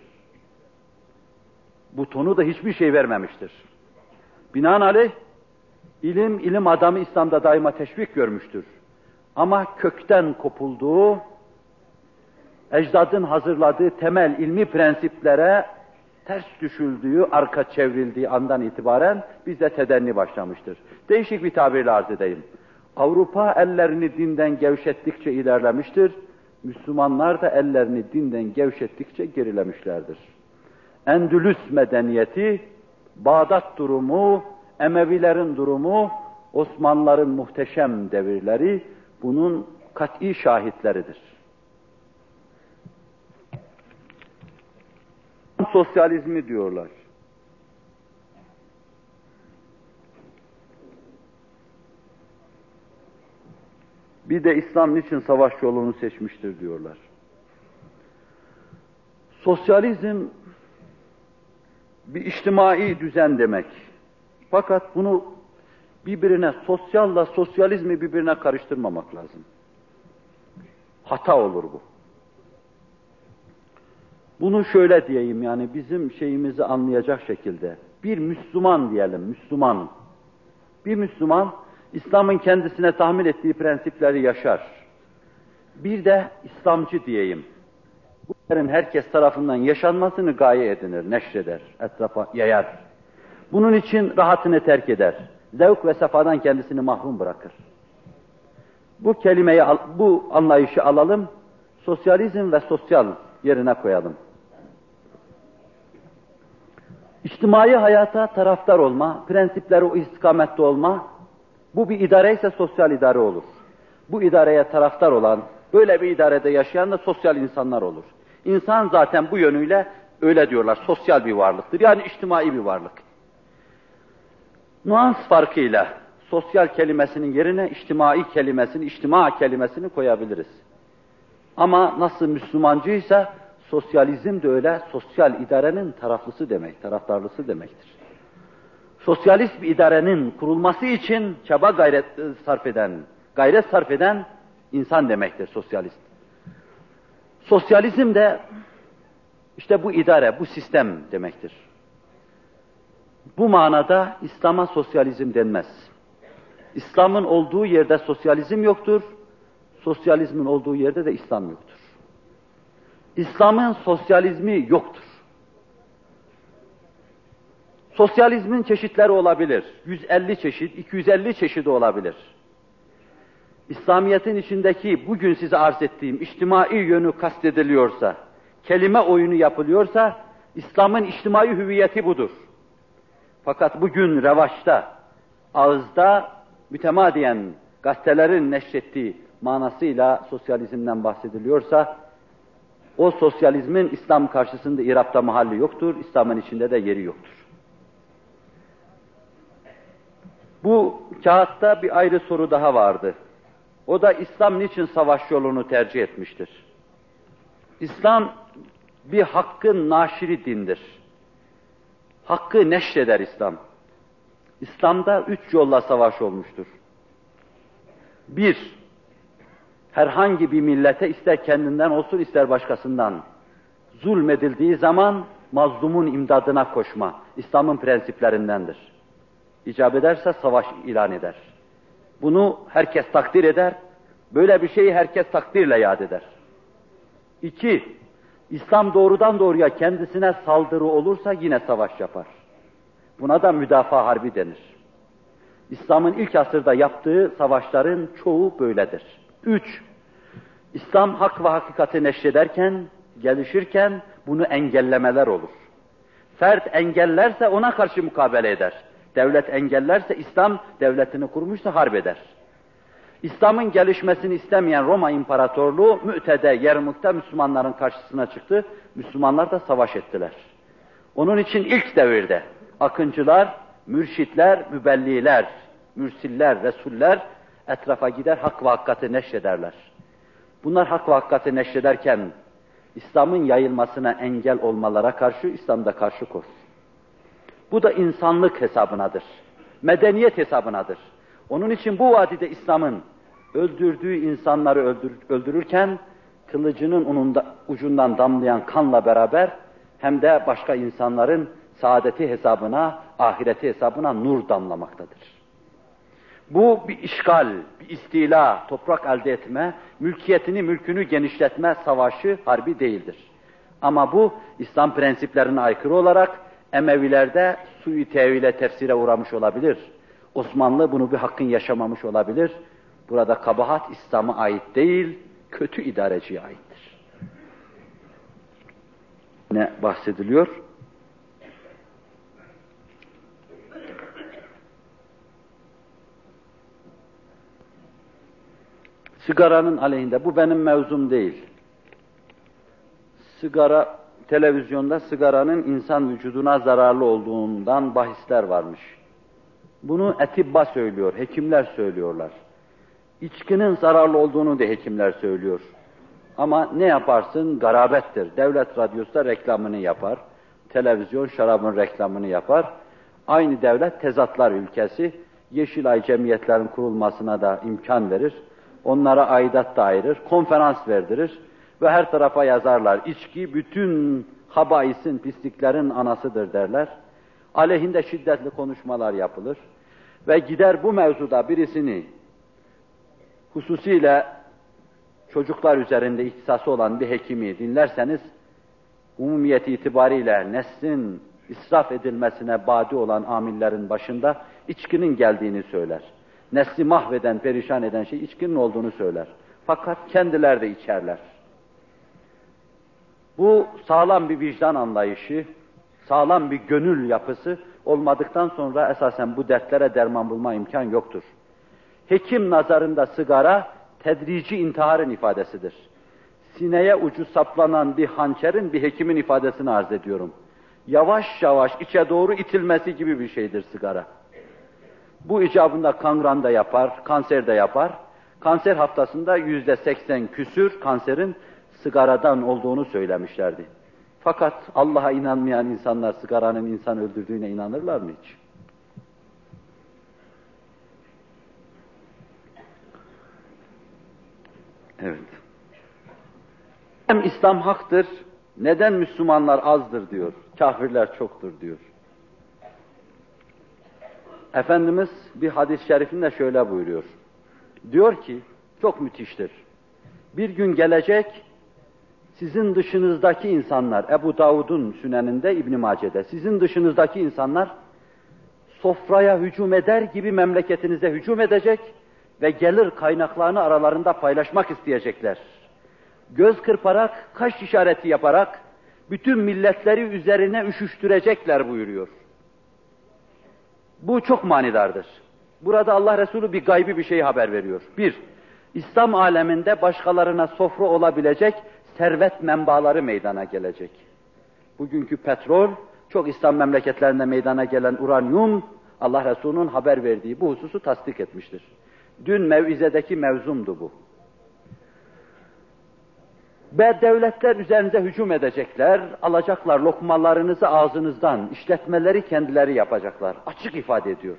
Bu tonu da hiçbir şey vermemiştir. Binaenaleyh, ilim, ilim adamı İslam'da daima teşvik görmüştür. Ama kökten kopulduğu, ecdadın hazırladığı temel ilmi prensiplere ters düşüldüğü, arka çevrildiği andan itibaren bize tedenni başlamıştır. Değişik bir tabirle arz edeyim. Avrupa ellerini dinden gevşettikçe ilerlemiştir. Müslümanlar da ellerini dinden gevşettikçe gerilemişlerdir. Endülüs medeniyeti, Bağdat durumu, Emevilerin durumu, Osmanlıların muhteşem devirleri bunun kat'i şahitleridir. Sosyalizmi diyorlar. Bir de İslam niçin savaş yolunu seçmiştir diyorlar. Sosyalizm bir içtimai düzen demek. Fakat bunu birbirine, sosyalla sosyalizmi birbirine karıştırmamak lazım. Hata olur bu. Bunu şöyle diyeyim, yani bizim şeyimizi anlayacak şekilde. Bir Müslüman diyelim, Müslüman. Bir Müslüman, İslam'ın kendisine tahmin ettiği prensipleri yaşar. Bir de İslamcı diyeyim. Bunların herkes tarafından yaşanmasını gaye edinir, neşreder, etrafa yayar. Bunun için rahatını terk eder. Zevk ve sefadan kendisini mahrum bırakır. Bu kelimeyi, bu anlayışı alalım, sosyalizm ve sosyal yerine koyalım. İçtimai hayata taraftar olma, prensipleri o istikamette olma, bu bir idare ise sosyal idare olur. Bu idareye taraftar olan, böyle bir idarede yaşayan da sosyal insanlar olur. İnsan zaten bu yönüyle öyle diyorlar, sosyal bir varlıktır. Yani içtimai bir varlık. Nuans farkıyla sosyal kelimesinin yerine içtimai kelimesini, içtima kelimesini koyabiliriz. Ama nasıl Müslümancıysa sosyalizm de öyle, sosyal idarenin taraflısı demek, taraftarlısı demektir. Sosyalist bir idarenin kurulması için çaba gayret sarf eden, gayret sarf eden insan demektir sosyalist. Sosyalizm de işte bu idare, bu sistem demektir. Bu manada İslam'a sosyalizm denmez. İslam'ın olduğu yerde sosyalizm yoktur, sosyalizmin olduğu yerde de İslam yoktur. İslam'ın sosyalizmi yoktur. Sosyalizmin çeşitleri olabilir. yüz elli çeşit, iki yüz elli çeşidi olabilir. İslamiyet'in içindeki bugün size arz ettiğim içtimai yönü kastediliyorsa, kelime oyunu yapılıyorsa, İslam'ın içtimai hüviyeti budur. Fakat bugün revaçta, ağızda mütemadiyen gazetelerin neşrettiği manasıyla sosyalizmden bahsediliyorsa, o sosyalizmin İslam karşısında İrab'da mahalli yoktur, İslam'ın içinde de yeri yoktur. Bu kağıtta bir ayrı soru daha vardı. O da İslam niçin savaş yolunu tercih etmiştir? İslam bir hakkın naşiri dindir. Hakkı neşreder İslam. İslam'da üç yolla savaş olmuştur. Bir, herhangi bir millete ister kendinden olsun ister başkasından zulmedildiği zaman mazlumun imdadına koşma, İslam'ın prensiplerindendir. İcap ederse savaş ilan eder. Bunu herkes takdir eder, böyle bir şeyi herkes takdirle yad eder. İki, İslam doğrudan doğruya kendisine saldırı olursa yine savaş yapar. Buna da müdafaa harbi denir. İslam'ın ilk asırda yaptığı savaşların çoğu böyledir. Üç, İslam hak ve hakikati neşrederken, gelişirken bunu engellemeler olur. Fert engellerse ona karşı mukabele eder. Devlet engellerse İslam devletini kurmuşsa harp eder. İslam'ın gelişmesini istemeyen Roma İmparatorluğu Mü'tede, Yermuk'ta Müslümanların karşısına çıktı. Müslümanlar da savaş ettiler. Onun için ilk devirde akıncılar, mürşitler, mübelliler, mürsiller, resuller etrafa gider hak ve hakikati neşrederler. Bunlar hak ve hakikati neşrederken İslam'ın yayılmasına engel olmalara karşı İslam'da karşı koş. Bu da insanlık hesabınadır. Medeniyet hesabınadır. Onun için bu vadide İslam'ın öldürdüğü insanları öldür, öldürürken kılıcının ununda, ucundan damlayan kanla beraber hem de başka insanların saadeti hesabına, ahireti hesabına nur damlamaktadır. Bu bir işgal, bir istila, toprak elde etme, mülkiyetini, mülkünü genişletme savaşı, harbi değildir. Ama bu İslam prensiplerine aykırı olarak Emevilerde sui tevhile, tefsire uğramış olabilir. Osmanlı bunu bir hakkın yaşamamış olabilir. Burada kabahat İslam'a ait değil, kötü idareciye aittir. Ne bahsediliyor? Sigaranın aleyhinde, bu benim mevzum değil. Sigara, televizyonda sigaranın insan vücuduna zararlı olduğundan bahisler varmış. Bunu etibba söylüyor, hekimler söylüyorlar. İçkinin zararlı olduğunu da hekimler söylüyor. Ama ne yaparsın? Garabettir. Devlet radyosu da reklamını yapar. Televizyon şarabın reklamını yapar. Aynı devlet tezatlar ülkesi. Yeşilay cemiyetlerin kurulmasına da imkan verir. Onlara aidat da ayırır. Konferans verdirir. Ve her tarafa yazarlar. İçki bütün habaisin, pisliklerin anasıdır derler. Aleyhinde şiddetli konuşmalar yapılır. Ve gider bu mevzuda birisini, hususiyle çocuklar üzerinde ihtisası olan bir hekimi dinlerseniz, umumiyet itibariyle neslin israf edilmesine badi olan amillerin başında içkinin geldiğini söyler. Nesli mahveden, perişan eden şey içkinin olduğunu söyler. Fakat kendileri de içerler. Bu sağlam bir vicdan anlayışı, sağlam bir gönül yapısı olmadıktan sonra esasen bu dertlere derman bulma imkan yoktur. Hekim nazarında sigara, tedrici intiharın ifadesidir. Sineye ucu saplanan bir hançerin bir hekimin ifadesini arz ediyorum. Yavaş yavaş içe doğru itilmesi gibi bir şeydir sigara. Bu icabında kangren de yapar, kanser de yapar. Kanser haftasında yüzde seksen küsür kanserin sigaradan olduğunu söylemişlerdi. Fakat Allah'a inanmayan insanlar sigaranın insan öldürdüğüne inanırlar mı hiç? Evet. Hem İslam haktır, neden Müslümanlar azdır diyor, kafirler çoktur diyor. Efendimiz bir hadis-i şerifinde şöyle buyuruyor. Diyor ki, çok müthiştir. Bir gün gelecek, sizin dışınızdaki insanlar, Ebu Davud'un Süneninde, İbn-i Mace'de, sizin dışınızdaki insanlar sofraya hücum eder gibi memleketinize hücum edecek ve gelir kaynaklarını aralarında paylaşmak isteyecekler. Göz kırparak, kaş işareti yaparak bütün milletleri üzerine üşüştürecekler buyuruyor. Bu çok manidardır. Burada Allah Resulü bir gaybi bir şeyi haber veriyor. Bir, İslam aleminde başkalarına sofra olabilecek servet menbaları meydana gelecek. Bugünkü petrol, çok İslam memleketlerinde meydana gelen uranyum, Allah Resulü'nün haber verdiği bu hususu tasdik etmiştir. Dün mevizedeki mevzumdu bu. Ve devletler üzerinize hücum edecekler, alacaklar lokmalarınızı ağzınızdan, işletmeleri kendileri yapacaklar. Açık ifade ediyor.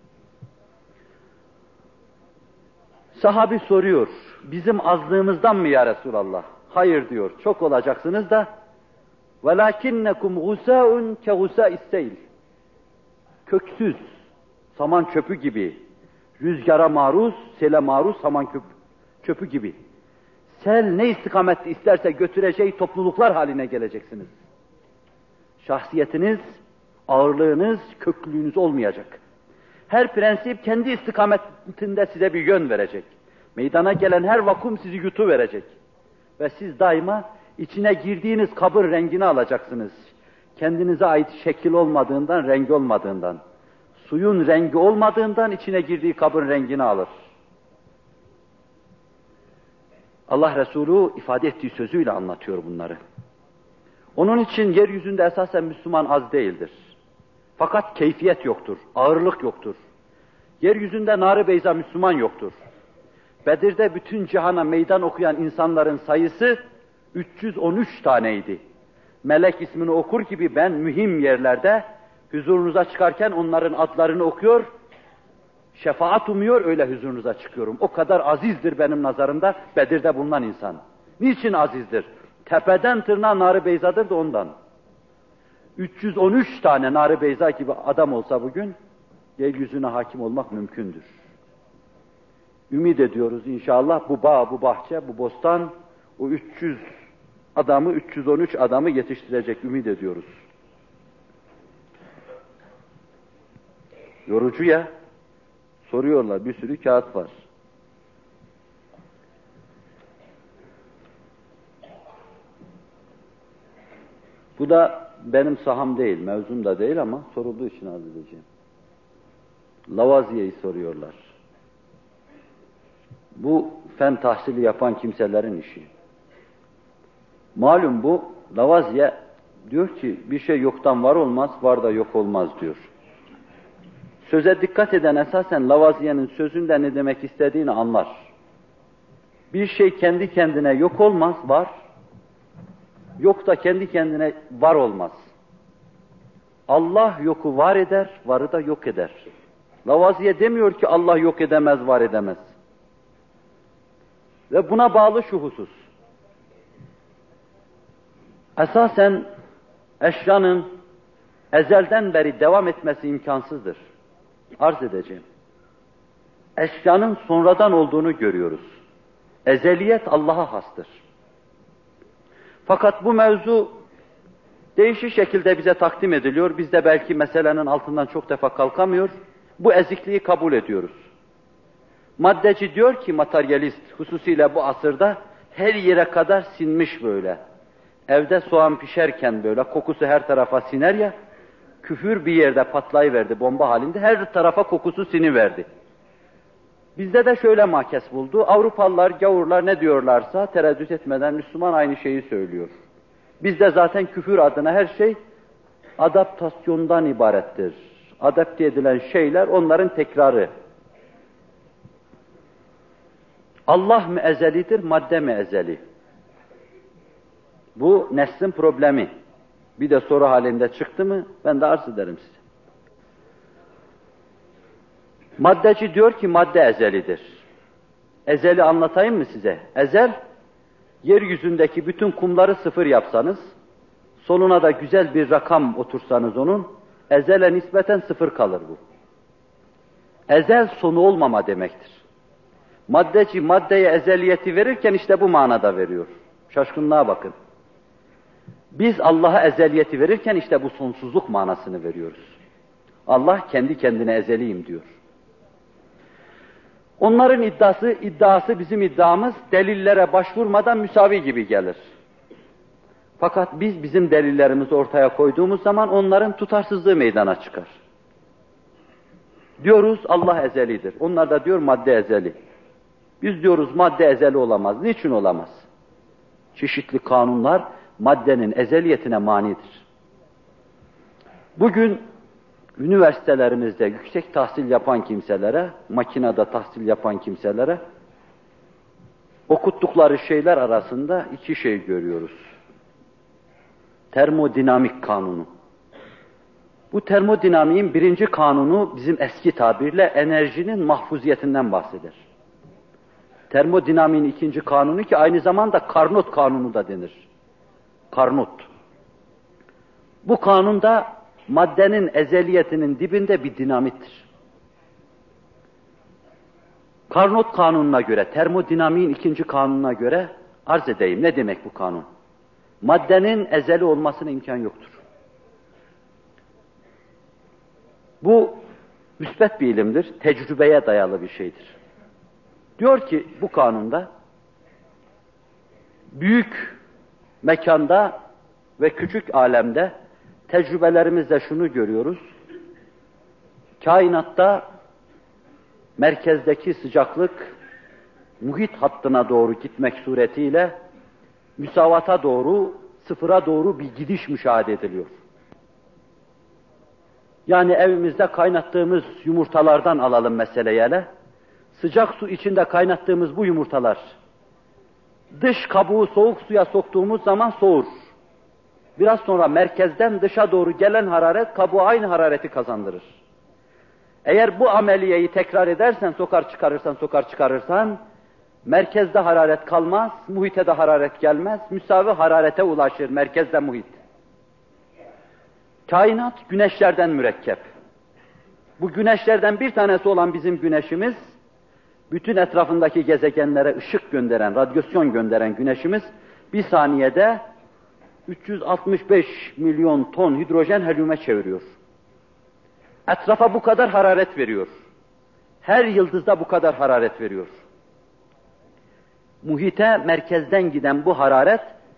Sahabi soruyor, bizim azlığımızdan mı ya Resulallah? Hayır diyor, çok olacaksınız da وَلَاكِنَّكُمْ غُسَاءٌ كَغُسَاءِ السَّيْلِ Köksüz, saman çöpü gibi, rüzgara maruz, sele maruz, saman çöpü gibi. Sel ne istikamette isterse götüreceği topluluklar haline geleceksiniz. Şahsiyetiniz, ağırlığınız, köklülüğünüz olmayacak. Her prensip kendi istikametinde size bir yön verecek. Meydana gelen her vakum sizi yutuverecek. Ve siz daima içine girdiğiniz kabın rengini alacaksınız. Kendinize ait şekil olmadığından, rengi olmadığından. Suyun rengi olmadığından içine girdiği kabın rengini alır. Allah Resulü ifade ettiği sözüyle anlatıyor bunları. Onun için yeryüzünde esasen Müslüman az değildir. Fakat keyfiyet yoktur, ağırlık yoktur. Yeryüzünde nar-ı beyza Müslüman yoktur. Bedir'de bütün cihana meydan okuyan insanların sayısı üç yüz on üç taneydi. Melek ismini okur gibi ben mühim yerlerde huzurunuza çıkarken onların adlarını okuyor, şefaat umuyor, öyle huzurunuza çıkıyorum. O kadar azizdir benim nazarımda Bedir'de bulunan insan. Niçin azizdir? Tepeden tırnağa nar-ı beyzadır da ondan. üç yüz on üç tane nar-ı beyza gibi adam olsa bugün, yeryüzüne hakim olmak mümkündür. Ümit ediyoruz inşallah bu bağ, bu bahçe, bu bostan, o üç yüz adamı, üç yüz on üç adamı yetiştirecek, ümit ediyoruz. Yorucu ya, soruyorlar, bir sürü kağıt var. Bu da benim saham değil, mevzum da değil ama sorulduğu için arz edeceğim. Lavaziye'yi soruyorlar. Bu fen tahsili yapan kimselerin işi. Malum bu Lavaziye diyor ki bir şey yoktan var olmaz, var da yok olmaz diyor. Söze dikkat eden esasen Lavaziye'nin sözünde ne demek istediğini anlar. Bir şey kendi kendine yok olmaz, var. Yok da kendi kendine var olmaz. Allah yoku var eder, varı da yok eder. Lavaziye demiyor ki Allah yok edemez, var edemez. Ve buna bağlı şu husus. Esasen eşyanın ezelden beri devam etmesi imkansızdır. Arz edeceğim. Eşyanın sonradan olduğunu görüyoruz. Ezeliyet Allah'a hastır. Fakat bu mevzu değişik şekilde bize takdim ediliyor. Biz de belki meselenin altından çok defa kalkamıyor. Bu ezikliği kabul ediyoruz. Maddeci diyor ki materyalist, hususiyle bu asırda her yere kadar sinmiş böyle. Evde soğan pişerken böyle kokusu her tarafa siner ya, küfür bir yerde patlayıverdi bomba halinde, her tarafa kokusu siniverdi. Bizde de şöyle mahkes buldu, Avrupalılar, gavurlar ne diyorlarsa tereddüt etmeden Müslüman aynı şeyi söylüyor. Bizde zaten küfür adına her şey adaptasyondan ibarettir. Adapte edilen şeyler onların tekrarı. Allah mı ezelidir, madde mi ezeli? Bu neslin problemi. Bir de soru halinde çıktı mı ben de arz ederim size. Maddeci diyor ki madde ezelidir. Ezeli anlatayım mı size? Ezel, yeryüzündeki bütün kumları sıfır yapsanız, sonuna da güzel bir rakam otursanız onun, ezele nispeten sıfır kalır bu. Ezel sonu olmama demektir. Maddeci maddeye ezeliyeti verirken işte bu manada veriyor. Şaşkınlığa bakın. Biz Allah'a ezeliyeti verirken işte bu sonsuzluk manasını veriyoruz. Allah kendi kendine ezeliyim diyor. Onların iddiası, iddiası bizim iddiamız delillere başvurmadan müsavi gibi gelir. Fakat biz bizim delillerimizi ortaya koyduğumuz zaman onların tutarsızlığı meydana çıkar. Diyoruz Allah ezelidir. Onlar da diyor madde ezeli. Biz diyoruz madde ezeli olamaz. Niçin olamaz? Çeşitli kanunlar maddenin ezeliyetine manidir. Bugün üniversitelerimizde yüksek tahsil yapan kimselere, makinede tahsil yapan kimselere okuttukları şeyler arasında iki şey görüyoruz. Termodinamik kanunu. Bu termodinamiğin birinci kanunu bizim eski tabirle enerjinin mahfuziyetinden bahseder. Termodinamiğin ikinci kanunu ki aynı zamanda Carnot kanunu da denir. Carnot. Bu kanunda maddenin ezeliyetinin dibinde bir dinamittir. Carnot kanununa göre, termodinamiğin ikinci kanununa göre arz edeyim. Ne demek bu kanun? Maddenin ezeli olmasına imkan yoktur. Bu müsbet bir ilimdir, tecrübeye dayalı bir şeydir. Diyor ki bu kanunda büyük mekanda ve küçük alemde tecrübelerimizde şunu görüyoruz. Kainatta merkezdeki sıcaklık muhit hattına doğru gitmek suretiyle müsavata doğru, sıfıra doğru bir gidiş müşahede ediliyor. Yani evimizde kaynattığımız yumurtalardan alalım meseleyi hele. Sıcak su içinde kaynattığımız bu yumurtalar, dış kabuğu soğuk suya soktuğumuz zaman soğur. Biraz sonra merkezden dışa doğru gelen hararet kabuğa aynı harareti kazandırır. Eğer bu ameliyeyi tekrar edersen, sokar çıkarırsan, sokar çıkarırsan, merkezde hararet kalmaz, muhite de hararet gelmez, müsavi hararete ulaşır merkezde muhit. Kainat güneşlerden mürekkep. Bu güneşlerden bir tanesi olan bizim güneşimiz, bütün etrafındaki gezegenlere ışık gönderen, radyasyon gönderen güneşimiz, bir saniyede üç yüz altmış beş milyon ton hidrojen helyume çeviriyor. Etrafa bu kadar hararet veriyor. Her yıldızda bu kadar hararet veriyor. Muhite, merkezden giden bu hararet,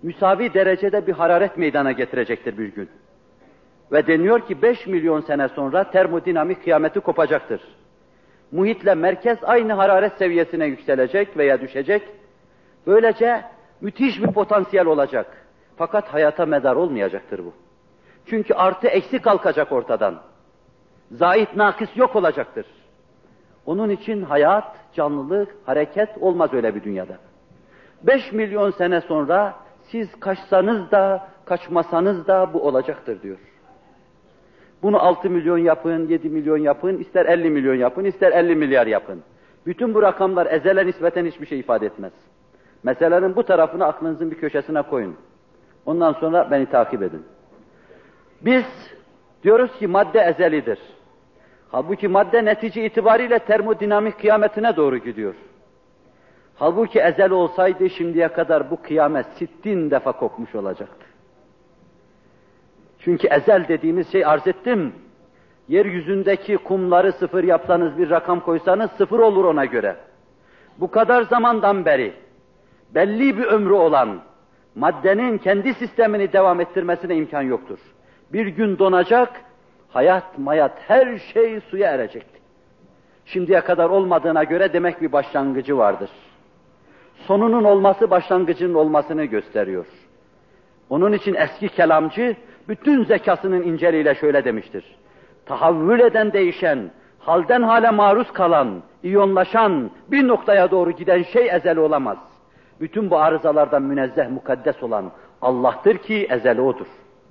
müsavi derecede bir hararet meydana getirecektir bir gün. Ve deniyor ki beş milyon sene sonra termodinamik kıyameti kopacaktır. Muhitle merkez aynı hararet seviyesine yükselecek veya düşecek. Böylece müthiş bir potansiyel olacak. Fakat hayata medar olmayacaktır bu. Çünkü artı eksi kalkacak ortadan. Zahit nakis yok olacaktır. Onun için hayat, canlılık, hareket olmaz öyle bir dünyada. Beş milyon sene sonra siz kaçsanız da, kaçmasanız da bu olacaktır diyor. Bunu altı milyon yapın, yedi milyon yapın, ister elli milyon yapın, ister elli milyar yapın. Bütün bu rakamlar ezele nispeten hiçbir şey ifade etmez. Meselenin bu tarafını aklınızın bir köşesine koyun. Ondan sonra beni takip edin. Biz diyoruz ki madde ezelidir. Halbuki madde netice itibariyle termodinamik kıyametine doğru gidiyor. Halbuki ezel olsaydı şimdiye kadar bu kıyamet sittin defa kopmuş olacaktı. Çünkü ezel dediğimiz şey arz ettim. Yeryüzündeki kumları sıfır yapsanız, bir rakam koysanız sıfır olur ona göre. Bu kadar zamandan beri belli bir ömrü olan maddenin kendi sistemini devam ettirmesine imkan yoktur. Bir gün donacak, hayat mayat her şey suya erecekti. Şimdiye kadar olmadığına göre demek bir başlangıcı vardır. Sonunun olması başlangıcının olmasını gösteriyor. Onun için eski kelamcı bütün zekasının inceliğiyle şöyle demiştir. Tahavvül eden, değişen, halden hale maruz kalan, iyonlaşan, bir noktaya doğru giden şey ezeli olamaz. Bütün bu arızalardan münezzeh, mukaddes olan Allah'tır ki ezeli odur.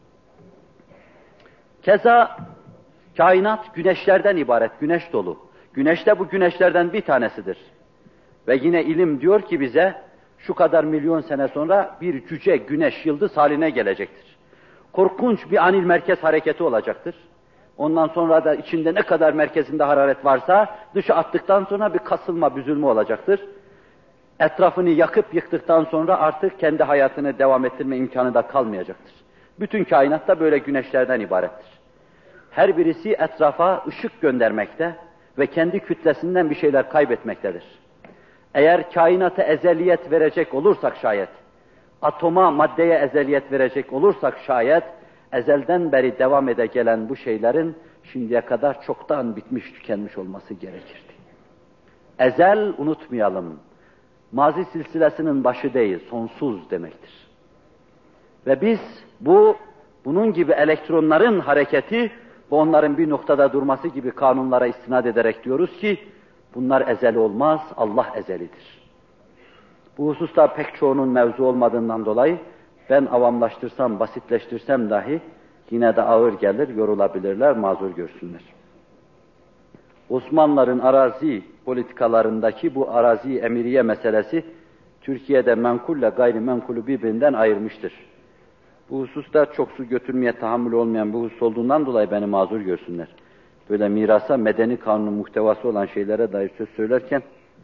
Keza kainat güneşlerden ibaret, güneş dolu. Güneş de bu güneşlerden bir tanesidir. Ve yine ilim diyor ki bize, şu kadar milyon sene sonra bir cüce güneş yıldız haline gelecektir. Korkunç bir anil merkez hareketi olacaktır. Ondan sonra da içinde ne kadar merkezinde hararet varsa, dışa attıktan sonra bir kasılma, büzülme olacaktır. Etrafını yakıp yıktıktan sonra artık kendi hayatını devam ettirme imkanı da kalmayacaktır. Bütün kainat da böyle güneşlerden ibarettir. Her birisi etrafa ışık göndermekte ve kendi kütlesinden bir şeyler kaybetmektedir. Eğer kainata ezeliyet verecek olursak şayet, atoma, maddeye ezeliyet verecek olursak şayet, ezelden beri devam ede gelen bu şeylerin şimdiye kadar çoktan bitmiş, tükenmiş olması gerekirdi. Ezel, unutmayalım, mazi silsilesinin başı değil, sonsuz demektir. Ve biz bu, bunun gibi elektronların hareketi ve onların bir noktada durması gibi kanunlara istinad ederek diyoruz ki, bunlar ezeli olmaz, Allah ezelidir. Bu hususta pek çoğunun mevzu olmadığından dolayı, ben avamlaştırsam, basitleştirsem dahi, yine de ağır gelir, yorulabilirler, mazur görsünler. Osmanlıların arazi politikalarındaki bu arazi emiriye meselesi, Türkiye'de menkulle gayrimenkulü birbirinden ayırmıştır. Bu hususta çok su götürmeye tahammül olmayan bu husus olduğundan dolayı beni mazur görsünler. Böyle mirasa, medeni kanunun muhtevası olan şeylere dair söz söylerken,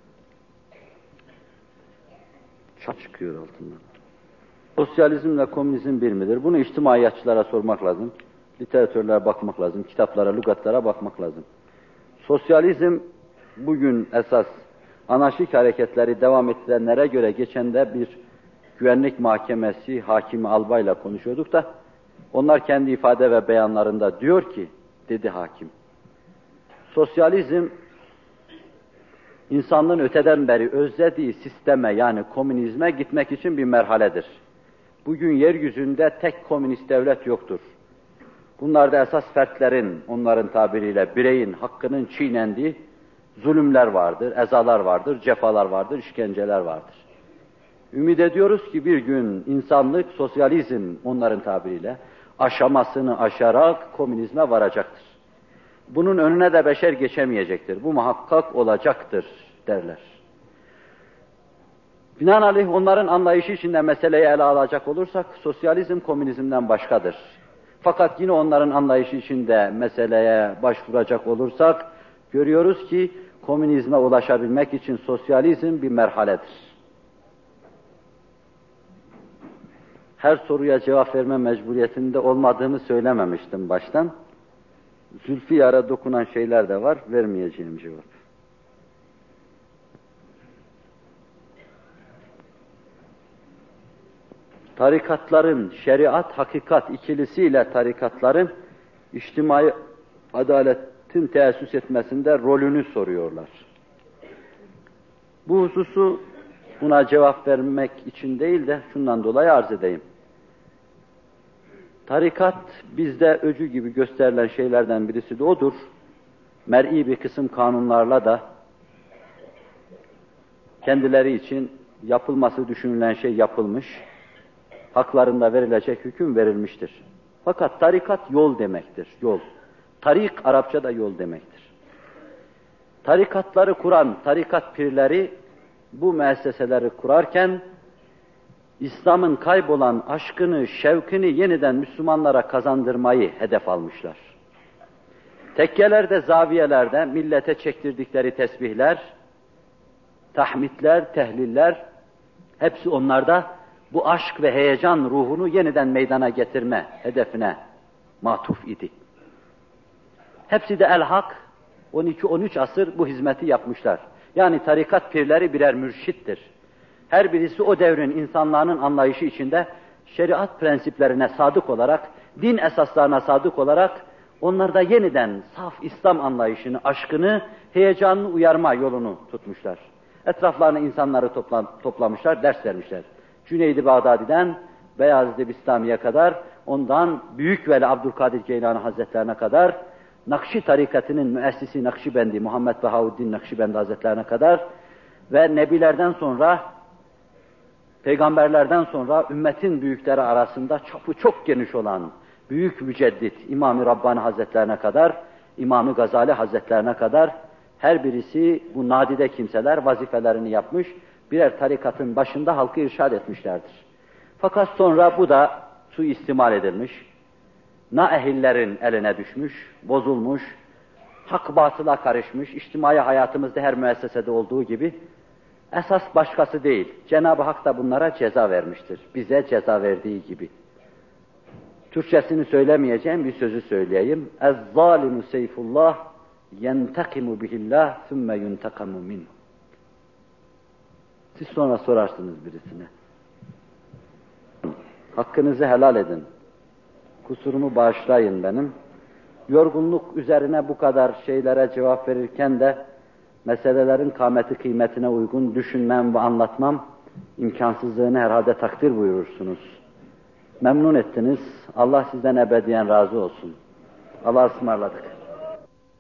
çat çıkıyor altından. Sosyalizmle komünizm bir midir? Bunu içtimaiyatçılara sormak lazım. Literatürlere bakmak lazım, kitaplara, lügatlara bakmak lazım. Sosyalizm bugün esas anarşik hareketleri devam ettirenlere göre geçen de bir güvenlik mahkemesi hakimi albayla konuşuyorduk da onlar kendi ifade ve beyanlarında diyor ki, dedi hakim, sosyalizm insanlığın öteden beri özlediği sisteme yani komünizme gitmek için bir merhaledir. Bugün yeryüzünde tek komünist devlet yoktur. Bunlarda esas fertlerin, onların tabiriyle bireyin hakkının çiğnendiği zulümler vardır, ezalar vardır, cefalar vardır, işkenceler vardır. Ümid ediyoruz ki bir gün insanlık, sosyalizm onların tabiriyle aşamasını aşarak komünizme varacaktır. Bunun önüne de beşer geçemeyecektir. Bu muhakkak olacaktır derler. Binaenaleyh onların anlayışı içinde meseleyi ele alacak olursak sosyalizm komünizmden başkadır. Fakat yine onların anlayışı içinde meseleye başvuracak olursak görüyoruz ki komünizme ulaşabilmek için sosyalizm bir merhaledir. Her soruya cevap verme mecburiyetinde olmadığımı söylememiştim baştan. Zülfiyar'a dokunan şeyler de var, vermeyeceğim cevap. tarikatların, şeriat, hakikat ikilisiyle tarikatların içtimai adaletin teessüs etmesinde rolünü soruyorlar. Bu hususu buna cevap vermek için değil de şundan dolayı arz edeyim. Tarikat bizde öcü gibi gösterilen şeylerden birisi de odur. Mer'i bir kısım kanunlarla da kendileri için yapılması düşünülen şey yapılmış, haklarında verilecek hüküm verilmiştir. Fakat tarikat yol demektir, yol. Tarik Arapçada yol demektir. Tarikatları kuran tarikat pirleri bu müesseseleri kurarken İslam'ın kaybolan aşkını, şevkini yeniden Müslümanlara kazandırmayı hedef almışlar. Tekkelerde, zaviyelerde millete çektirdikleri tesbihler, tahmidler, tehliller, hepsi onlarda bu aşk ve heyecan ruhunu yeniden meydana getirme hedefine matuf idi. Hepsi de el-hak, on iki on üç asır bu hizmeti yapmışlar. Yani tarikat pirleri birer mürşittir. Her birisi o devrin insanlarının anlayışı içinde şeriat prensiplerine sadık olarak, din esaslarına sadık olarak onlarda yeniden saf İslam anlayışını, aşkını, heyecanını uyarma yolunu tutmuşlar. Etraflarına insanları topla, toplamışlar, ders vermişler. Cüneyd-i Bağdadi'den Beyazıt-ı Bistami'ye kadar, ondan Büyük Veli Abdülkadir Geylani Hazretlerine kadar, Nakşi tarikatının müessisi Nakşibendi, Muhammed Bahavuddin Nakşibendi Hazretlerine kadar ve Nebilerden sonra, Peygamberlerden sonra ümmetin büyükleri arasında çapı çok geniş olan büyük müceddit İmam-ı Rabbani Hazretlerine kadar, İmam-ı Gazali Hazretlerine kadar her birisi bu nadide kimseler vazifelerini yapmış, birer tarikatın başında halkı irşad etmişlerdir. Fakat sonra bu da suistimal edilmiş, naehillerin eline düşmüş, bozulmuş, hak batıla karışmış, içtimai hayatımızda her müessesede olduğu gibi, esas başkası değil, Cenab-ı Hak da bunlara ceza vermiştir, bize ceza verdiği gibi. Türkçesini söylemeyeceğim, bir sözü söyleyeyim. اَذْظَالِمُ سَيْفُ اللّٰهِ يَنْتَقِمُ بِهِ اللّٰهِ ثُمَّ يُنْتَقَمُ مِنْهُ. Siz sonra sorarsınız birisine. Hakkınızı helal edin. Kusurumu bağışlayın benim. Yorgunluk üzerine bu kadar şeylere cevap verirken de meselelerin kâmeti kıymetine uygun düşünmem ve anlatmam imkansızlığını herhalde takdir buyurursunuz. Memnun ettiniz. Allah sizden ebediyen razı olsun. Allah'a ısmarladık.